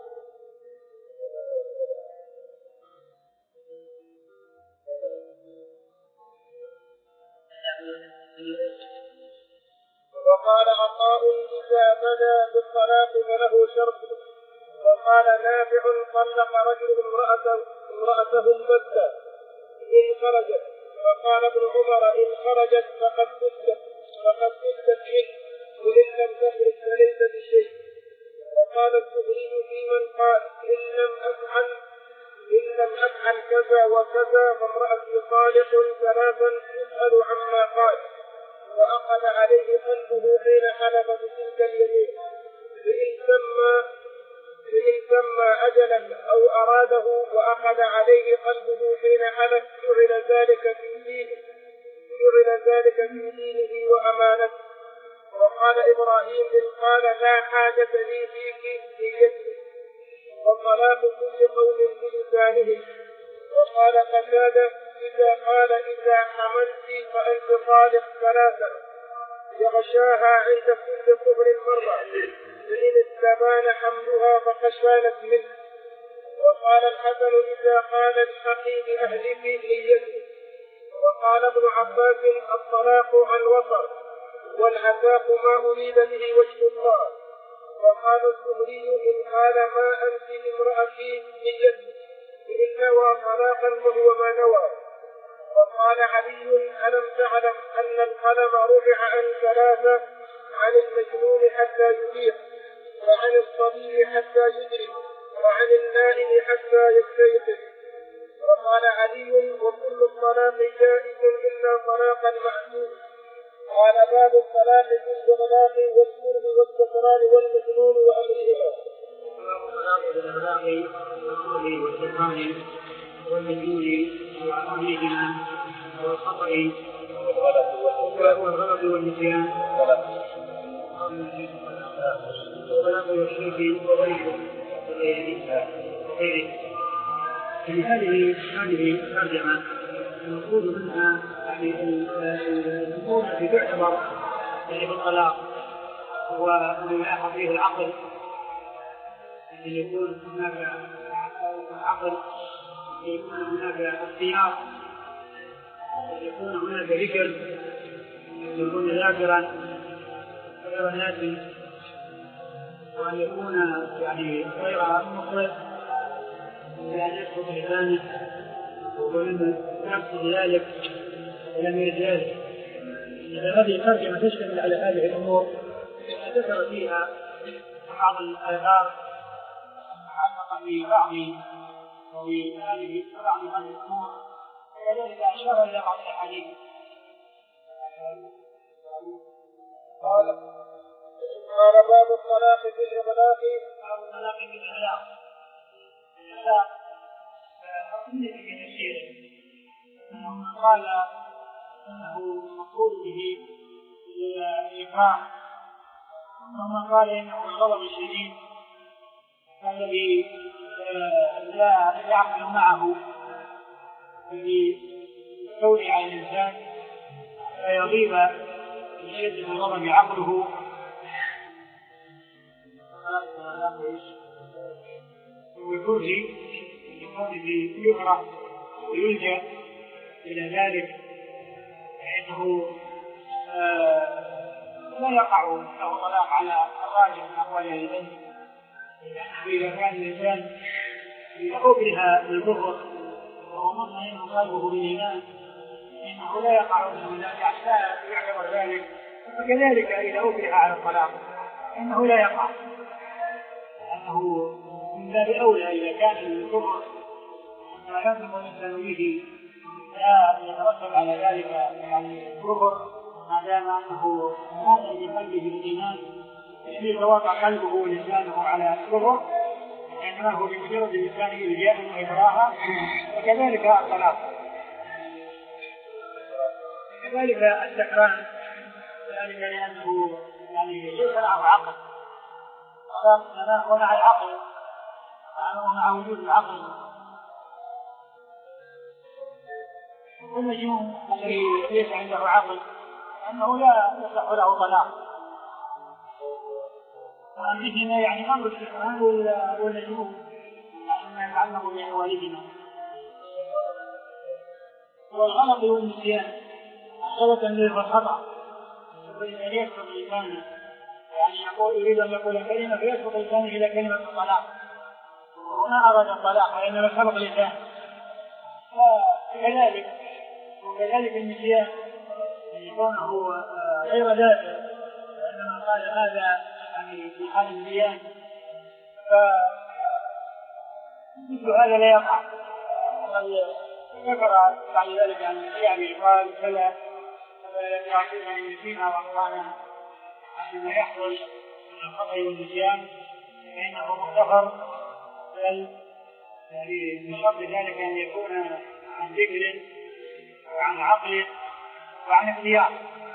وقال عطاء إذا بدأ بالطلاق فله شرط. وقال نافع طلق رجل امرأته امرأته البتة إن خرجت. وقال ابن عمر إن خرجت فقد سكت فقد سكت منه وإن لم تخرج فليس بشيء. وقال الزهري في من قال إن لم أفعل إن لم أفعل كذا وكذا فامرأتي طالق ثلاثا يسأل عما قال. وأخذ عليه قلبه حين حلف بتلك اليمين. فإن سمى فإن سمى أجلا أو أراده وأخذ عليه قلبه حين حلف جعل ذلك في دينه جعل ذلك في دينه وأمانته. وقال إبراهيم إن قال لا حاجة لي فيك نيته. وطلاق كل قول بلسانه. وقال قتادة إذا قال إذا حملت فأنت طالق ثلاثا يغشاها عند كل طهر مرة فإن استبان حملها فخشانت منه. وقال الحسن إذا قال الحقي بأهلك نيته. وقال ابن عباس الطلاق عن وطر والعتاق ما أريد به وجه الله. وقال الزهري إن قال ما أنت لامرأتي نيته فإن نوى طلاقا وهو ما نوى. وقال علي ألم تعلم أن القلم رفع عن ثلاثة عن المجنون حتى يفيق وعن الصبي حتى يدرك وعن النائم حتى يستيقظ. وقال علي وكل الطلاق جائز إلا طلاقا معدوم. قال باب الطلاق في الإغلاق والسرب والسكران والمجنون وأمرهما. الطلاق في الإغلاق والسرب والسكران والمجنون وأمرهما والخطأ والغلط والنسيان والطلاق والشرك وغيره وغيره. هذه هذه الترجمة المقصود منها يعني الأمور التي تعتبر يعني بالطلاق ويلاحظ فيه العقل، أن يكون هناك عقل، يكون هناك اختيار، يكون هناك ذكر، يكون ذاكرا غير ناسي، وأن يكون يعني غير مخلص بأن يسقط لسانه ومن نفس ذلك ولم يرد ذلك. هذه الترجمة تشتمل على هذه الأمور ذكر فيها بعض الآثار تعلق ببعض وبهذه بعض هذه الأمور، وكذلك أشار إلى بعض الأحاديث. قال قال باب الطلاق في الإغلاق. باب الطلاق في الإغلاق. الإغلاق حكمه في تفسيره من قال أنه مقصود به الإكراه، ومن قال إنه الغضب الشديد الذي لا يعقل معه في الثور على الإنسان فيغيب من شدة الغضب عقله ويكرهي بقوله يكره ويلجأ إلى ذلك، فإنه لا يقع له طلاق على الراجح من أقوال العلم. إذا كان الإنسان أكره بالكفر وهو مطمئن قلبه بالإيمان إنه لا يقع له ذلك، لا يعتبر ذلك. وكذلك إذا أكره على الطلاق إنه لا يقع، لأنه من باب أولى إذا كان الكفر ما يطلق الإنسان به لا يترتب على ذلك يعني الكفر، ما دام أنه مات في قلبه بالإيمان الذي يتوقع قلبه ولسانه على الكفر، إنما هو بمجرد لسانه إلجاء وإكراها. وكذلك الطلاق، كذلك السكران، ذلك لأنه يعني ليس معه عقل، ومع العقل ومع وجود العقل والمجنون الذي ليس عنده عقل أنه لا يصح له طلاق. وأنهما يعني أمر السكران والمجنون ما يتعلق بأحوالهما. والغلط والنسيان غلطا للخطأ وإذا يسبق لسانه، يعني يقول يريد أن يقول كلمة فيسبق لسانه إلى كلمة الطلاق وما أراد الطلاق وإنما سبق لسانه. فكذلك وكذلك النسيان يكونه غير ذاته، وإنما قال هذا يعني في حال النسيان، فمثل هذا لا يقع. ذكر بعد ذلك عن يعني قال كلا يعطينا ان نسينا واخطانا، عندما يحصل من الخطا والنسيان فانه مغتفر، بل بشرط ذلك ان يكون عن ذكر وعن عقل وعن اختيار.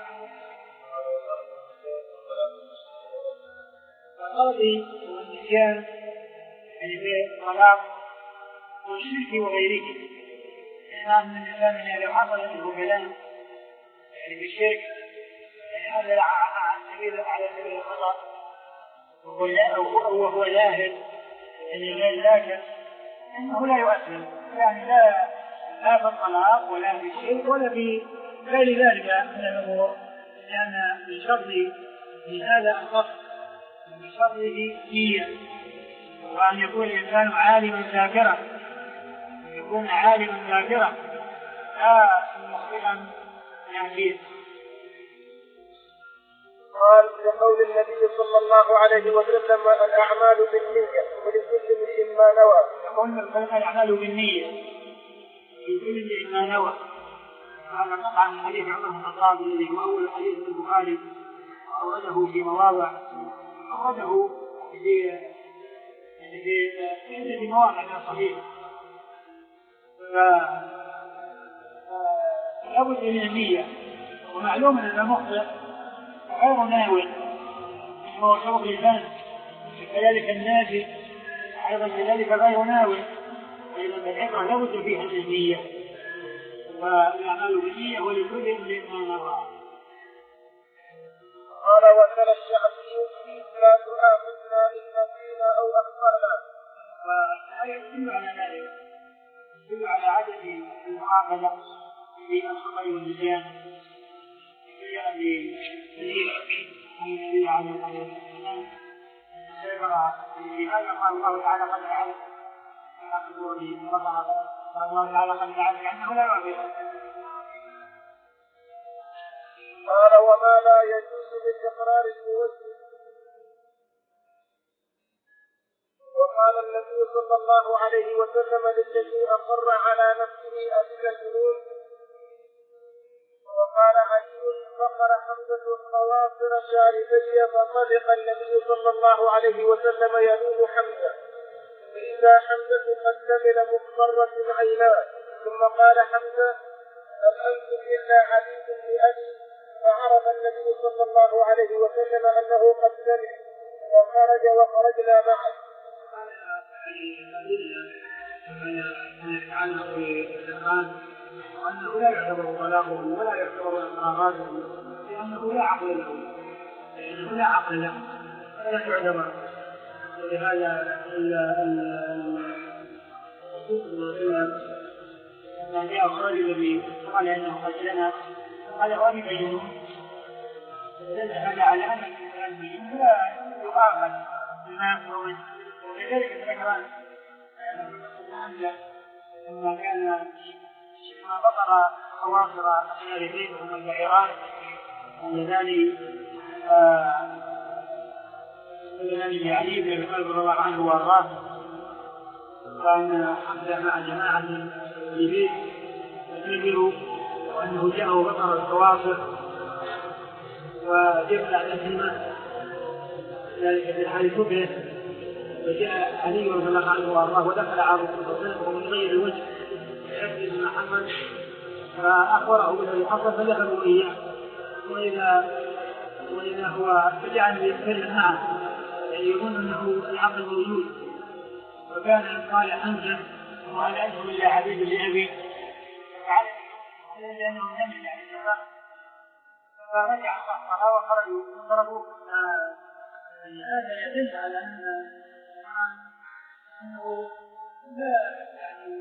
الغلط والنسيان يعني بالطلاق والشرك وغيره، لأن الإنسان لو حصل منه كلام يعني بالشرك هذا عن سبيل على سبيل الخطأ وهو لاهل يعني غير ذاك إنه لا يؤثر، يعني لا لا في الطلاق ولا في الشرك ولا في غير ذلك من الأمور، لأن من شرط لهذا القصد من شرطه نية، وأن يكون الإنسان عالما ذاكرا، يكون عالما ذاكرا لا مخطئا يهديه. قال لقول النبي صلى الله عليه وسلم الأعمال بالنية ولكل امرئ ما نوى. يقول الأعمال بالنية لكل امرئ ما نوى. هذا طبعا من حديث عمر بن الخطاب الذي هو أول حديث في البخاري أورده في مواضع، أورده في في في مواضع من الصحيح. لابد من النية، ومعلوم أن المخطئ غير ناوي هو شرط لسان، كذلك الناجي أيضا كذلك غير ناوي، أيضا العبرة لابد فيها من النية، والأعمال بالنية ولكل مما نرى. قال وكان الشعبي لا تؤاخذنا إن نسينا أو أخطأنا. والآية تدل على ذلك، تدل على عدم المعاملة بين الخطأ والنسيان، يعني دليل من النبي عليه الصلاة والسلام لهذا قال الله تعالى قد فعل أخبرني قال الله تعالى قد فعل كأنه لا يعرف. قال وما لا يجوز بالإقرار بوجه. وقال النبي صلى الله عليه وسلم للذي أقر على نفسه أبي الجنون. وقال علي فقر حمزة خواصر شاربي فصدق النبي صلى الله عليه وسلم يلوم حمزة فإذا حمزة قد كمل مخضرة عيناه ثم قال حمزة هل أنتم إلا عبيد لأبي فعرف النبي صلى الله عليه وسلم أنه قد سمع وخرج وخرجنا معه. وأنه لا يعتبر طلاقه ولا يعتبر إقراراته لأنه لا عقل له، لأنه لا عقل له ولا يعتبر. ولهذا لما جاء الرجل الذي قال إنه قد زنى قال هو بجنون، دل هذا على أن الإنسان بجنون لا يؤاخذ بما يقوم منه. وكذلك الذكران لما كان ما بطل خواصر الشارفين وهم البعيران اللذان اللذان علي بن أبي طالب رضي الله عنه وارضاه، كان حمزة مع جماعة من البيت يعتبروا وأنه جاءه بطل الخواصر وجبل عليهما ذلك في حال شبهه، وجاء علي رضي الله عنه وارضاه ودخل على رسول الله صلى الله عليه وسلم من غير وجه يحدث بن محمد فأخبره بالذي حصل فذهبوا إياه، وإذا وإذا هو فجعل يتكلم معه يعني يظن أنه العقل موجود، وكان قال حمزة وهل أنتم إلا عبيد لأبي فعلى لأنهم لم يعرفوا فرجع صحبها وخرجوا وضربوا. هذا يدل على أن أنه لا يعني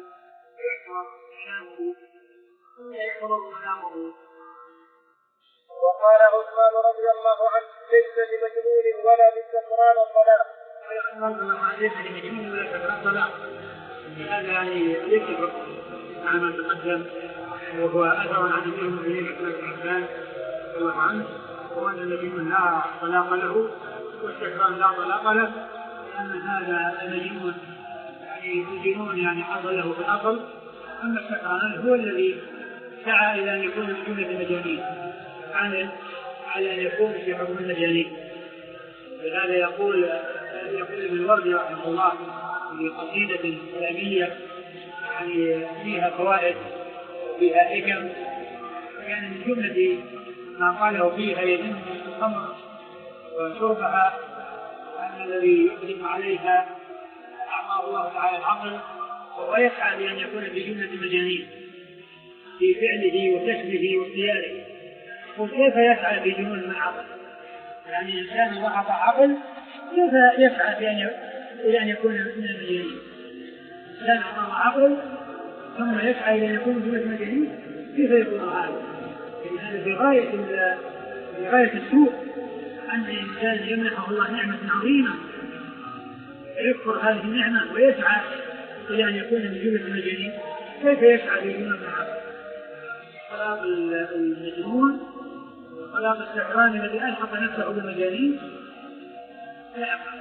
وقال عثمان رضي الله عنه ليس لمجنون ولا لسكران صلاة. ليس لمجنون ولا سكران صلاة، هذا يعني يتفق مع ما تقدم، وهو أثر عن أمير المؤمنين عثمان بن عفان رضي الله عنه، وأن المجنون لا طلاق له والسكران لا طلاق له، لأن هذا المجنون يعني الجنون يعني حصل له في الأصل، أما السكران هو الذي سعى إلى أن يكون من جملة المجانين على على أن يكون في حكم المجانين. ولهذا يقول يقول ابن الوردي رحمه الله في قصيدة كلامية يعني فيها فوائد وفيها حكم، كان من جملة ما قاله فيها يذم الخمر وشربها أن الذي يقدم عليها أعطاه الله تعالى العقل، وهو يسعى لأن يكون بجملة المجانين في فعله وكسبه واختياره. وكيف يسعى في جنون العقل؟ يعني إنسان ضعف عقل كيف يسعى إلى أن يكون من المجانين؟ إنسان ضعف عقل ثم يسعى إلى أن يكون من المجانين، كيف يكون هذا؟ يعني هذا في غاية في غاية السوء، أن الإنسان يمنحه الله نعمة عظيمة يكفر هذه النعمة ويسعى إلى أن يكون من جملة المجانين، كيف يسعى في جنون العقل؟ طلاق المجنون وطلاق السكران الذي ألحق نفسه بالمجانين لا يقع.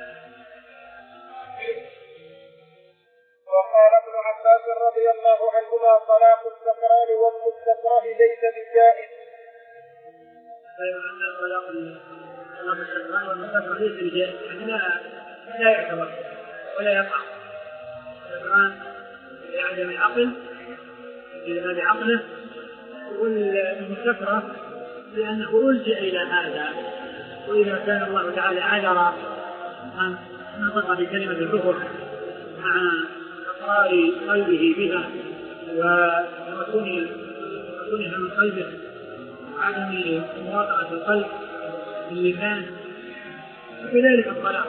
وقال ابن عباس رضي الله عنهما طلاق السكران والمستكره ليس بجائز. فإن طلاق السكران والمستكره ليس بجائز يعني لا لا يعتبر ولا يقع. السكران لعدم العقل لعدم عقله والمسافرة لأنه ألجأ إلى هذا. وإذا كان الله تعالى عذر من نطق بكلمة الكفر مع إقرار قلبه بها ومكونها من قلبه وعدم مواطنة القلب باللسان وكذلك الطلاق.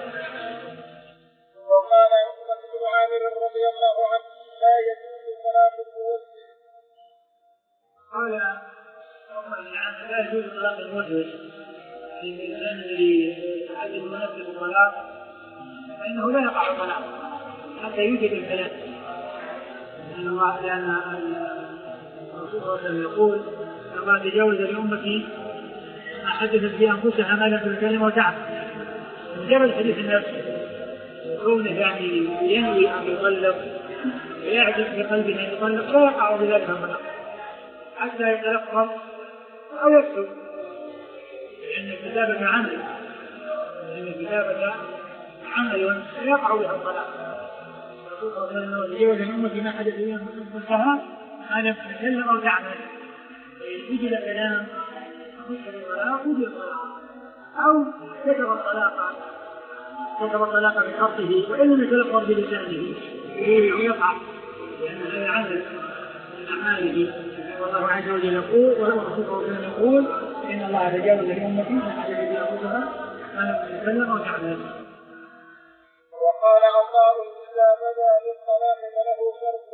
وقال عقبة بن عامر رضي الله عنه لا يجوز طلاق الموسوس. قال لا يجوز طلاق الموسوس في الإنسان الذي يعلم نفسه الطلاق فإنه لا يقع الطلاق حتى يوجد الكلام. لأن الله لأن الرسول صلى الله عليه وسلم يقول الله تجاوز لأمتي ما حدثت في أنفسها ما لم تتكلم وتعب. مجرد حديث النفس كونه يعني ينوي أن يطلق ويعجب في قلبه أن يطلق لا يقع بذلك الطلاق حتى يتلفظ أو يكتب، لأن الكتابة عمل لأن الكتابة عمل يقع بها الطلاق. الرسول صلى الله عليه وسلم تجاوز لأمتي ما حدث في أنفسها ما لم تتكلم أو تعمل. وجد كلام وجد الطلاق وجد الطلاق أو كتب الطلاق كتب الطلاق بخطه وإن لم يتلفظ بلسانه ويقع لأن هذا عمل من أعماله. والله عز وجل يقول والرسول صلى الله عليه وسلم يقول إن الله تجاوز لأمتي ما حدث في أنفسها ما لم تتكلم أو تعمل. وقال عطاء إذا بدا للطلاق فله شرط.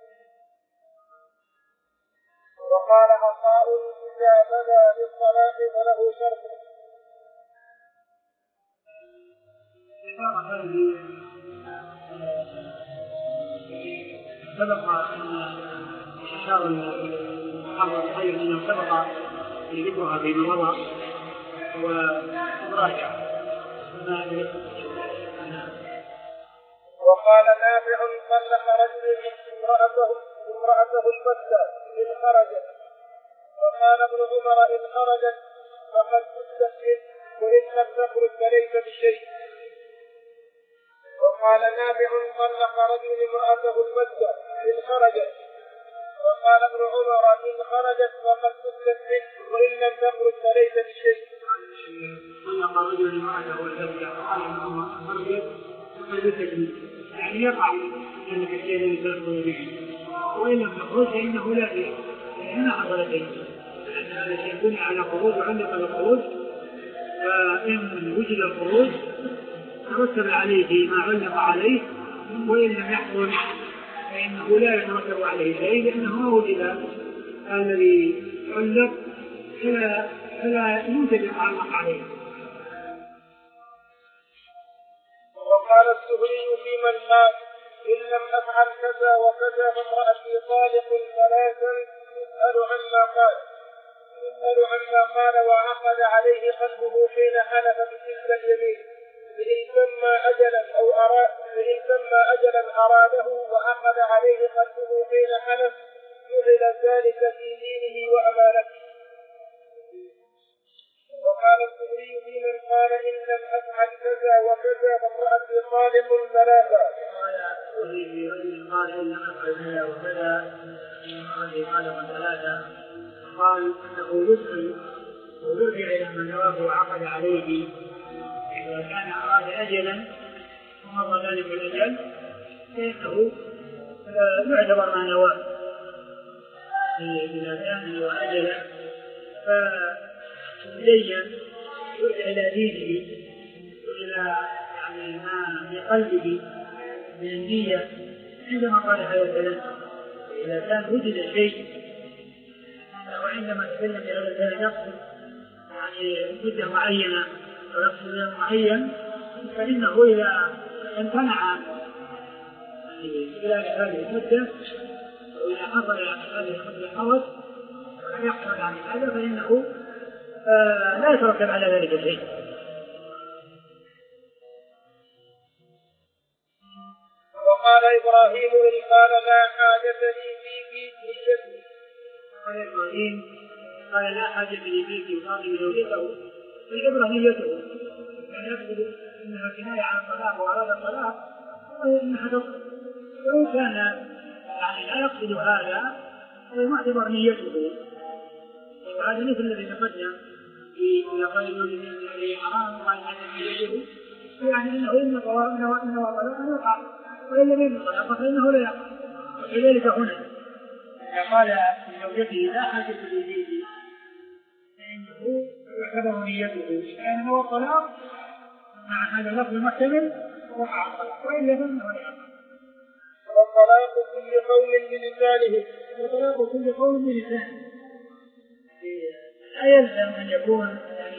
وقال عطاء إذا بدا للطلاق فله شرط. سبق أن إشار الحرب الخير أنه سبق ذكرها في مضى وراجع. وقال نافع طلق رجل امرأته امرأته البتة إن خرجت. وقال ابن عمر إن خرجت فقد تستحيل وإن لم تخرج فليس بشيء. وقال نافع طلق رجل امرأته البتة إن خرجت. وقال ابن عمر إن خرجت فقد تستحيل وإن لم تخرج فليس بشيء. طلق رجل امرأته البتة قال ابن عمر خرجت فقد تستحيل يعني يقع أنك الشيء الذي تخرج به وإن لم تخرج فإنه لا شيء. هنا حصلتين لأن هذا الشيء بني على خروج وعلق الخروج فإن وجد الخروج ترتب عليه ما علق عليه وإن لم يحصل فإنه لا يترتب عليه شيء لأنه ما وجد الذي علق فلا, فلا يوجد يتعلق عليه. وقال الزهري في من قال إن لم أفعل كذا وكذا فامرأتي طالق ثلاثا يسأل عما قال يسأل عما قال وعقد عليه قلبه حين حلف بتلك اليمين فإن سمى أجلا أو أراد فإن سمى أجلا أراده وعقد عليه قلبه حين حلف جعل ذلك في دينه وأمانته. وقال الزهري في من قال إن لم أفعل كذا وكذا فامرأتي طالق ثلاثا. قال الزهري قال إن لم أفعل كذا وكذا فامرأتي طالق ثلاثا قال أنه يسأل ويرجع إلى من نواه وعقد عليه إذا كان أراد أجلا ومضى ذلك الأجل فإنه يعتبر ما نواه. إذا كان نوى أجلا فزين يرجع إلى دينه وإلى يعني ما في قلبه من النية عندما قال هذا الكلام. إذا كان وجد شيء وعندما تكلم بهذا الكلام يقصد يعني مدة معينة ويقصد معين فإنه إذا امتنع إلى هذه المدة وإذا حصل هذه المدة الحوث ويقصد عن هذا فإنه آه لا يترتب على ذلك شيء. وقال إبراهيم إن قال لا حاجة لي فيك نيتي. قال إبراهيم قال لا حاجة لي فيك وقال زوجته العبرة نيته يعني يقصد إنها كناية عن الطلاق وأراد الطلاق إنها تصل ولو كان يعني لا يقصد هذا فيعتبر نيته وهذا مثل الذي تقدم في قال يوجد عليه حرام وقال هذا يجوز، يعني انه ان طلاق انه طلاق يقع، وان لم يكن طلاق فانه لا يقع. وكذلك هنا اذا قال لزوجته لا حاجه لزيدي فانه يعتبر نيته كان هو الطلاق مع هذا اللفظ المحتمل وقع الطلاق، وان لم يكن لا يقع. وطلاق كل قول بلسانه، وطلاق كل قول بلسانه لا يلزم ان يكون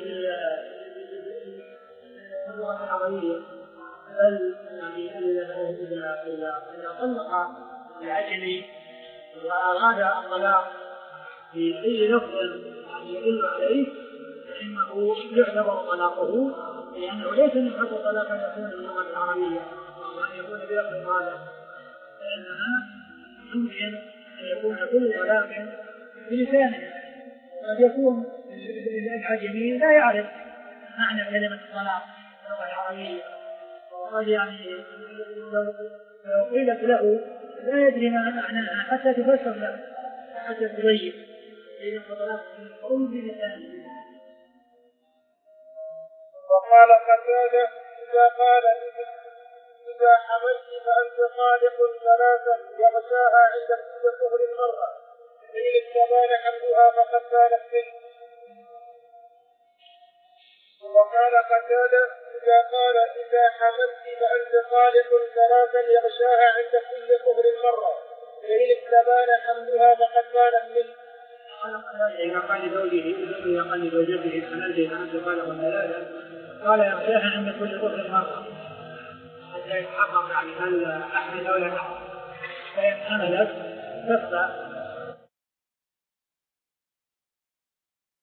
اللغة العربية، بل يعني إذا إذا طلق العجمي وأراد الطلاق بأي لفظ يدل عليه فإنه يعتبر طلاقه، لأنه ليس من حق الطلاق أن يكون باللغة العربية وأن يكون بلفظ هذا، فإنما يمكن أن يكون كل طلاق بلسانه. قد يكون العجمي لا يعرف معنى كلمة الطلاق اللغة العربية، وقد يعني لو قيلت له لا يدري ما معناها حتى تفسر له حتى تبين بين الطلاق قول بلسانه. وقال قتادة إذا قال إذا حملت فأنت طالق ثلاثة يغشاها عند كل طهر مرة فإن استبان حملها فقد كانت منه. وقال قتادة إذا قال إذا حملت فأنت طالق ثلاثا يغشاها عند كل طهر مرة فإن استبان حملها فقد كانت منه. إذا قال لزوجه إذا قال لزوجته حملت فأنت طالق ثلاثا قال يغشاها عند كل طهر مرة حتى يتحقق يعني هل أحمل أو لا تحمل، فإن حملت تبقى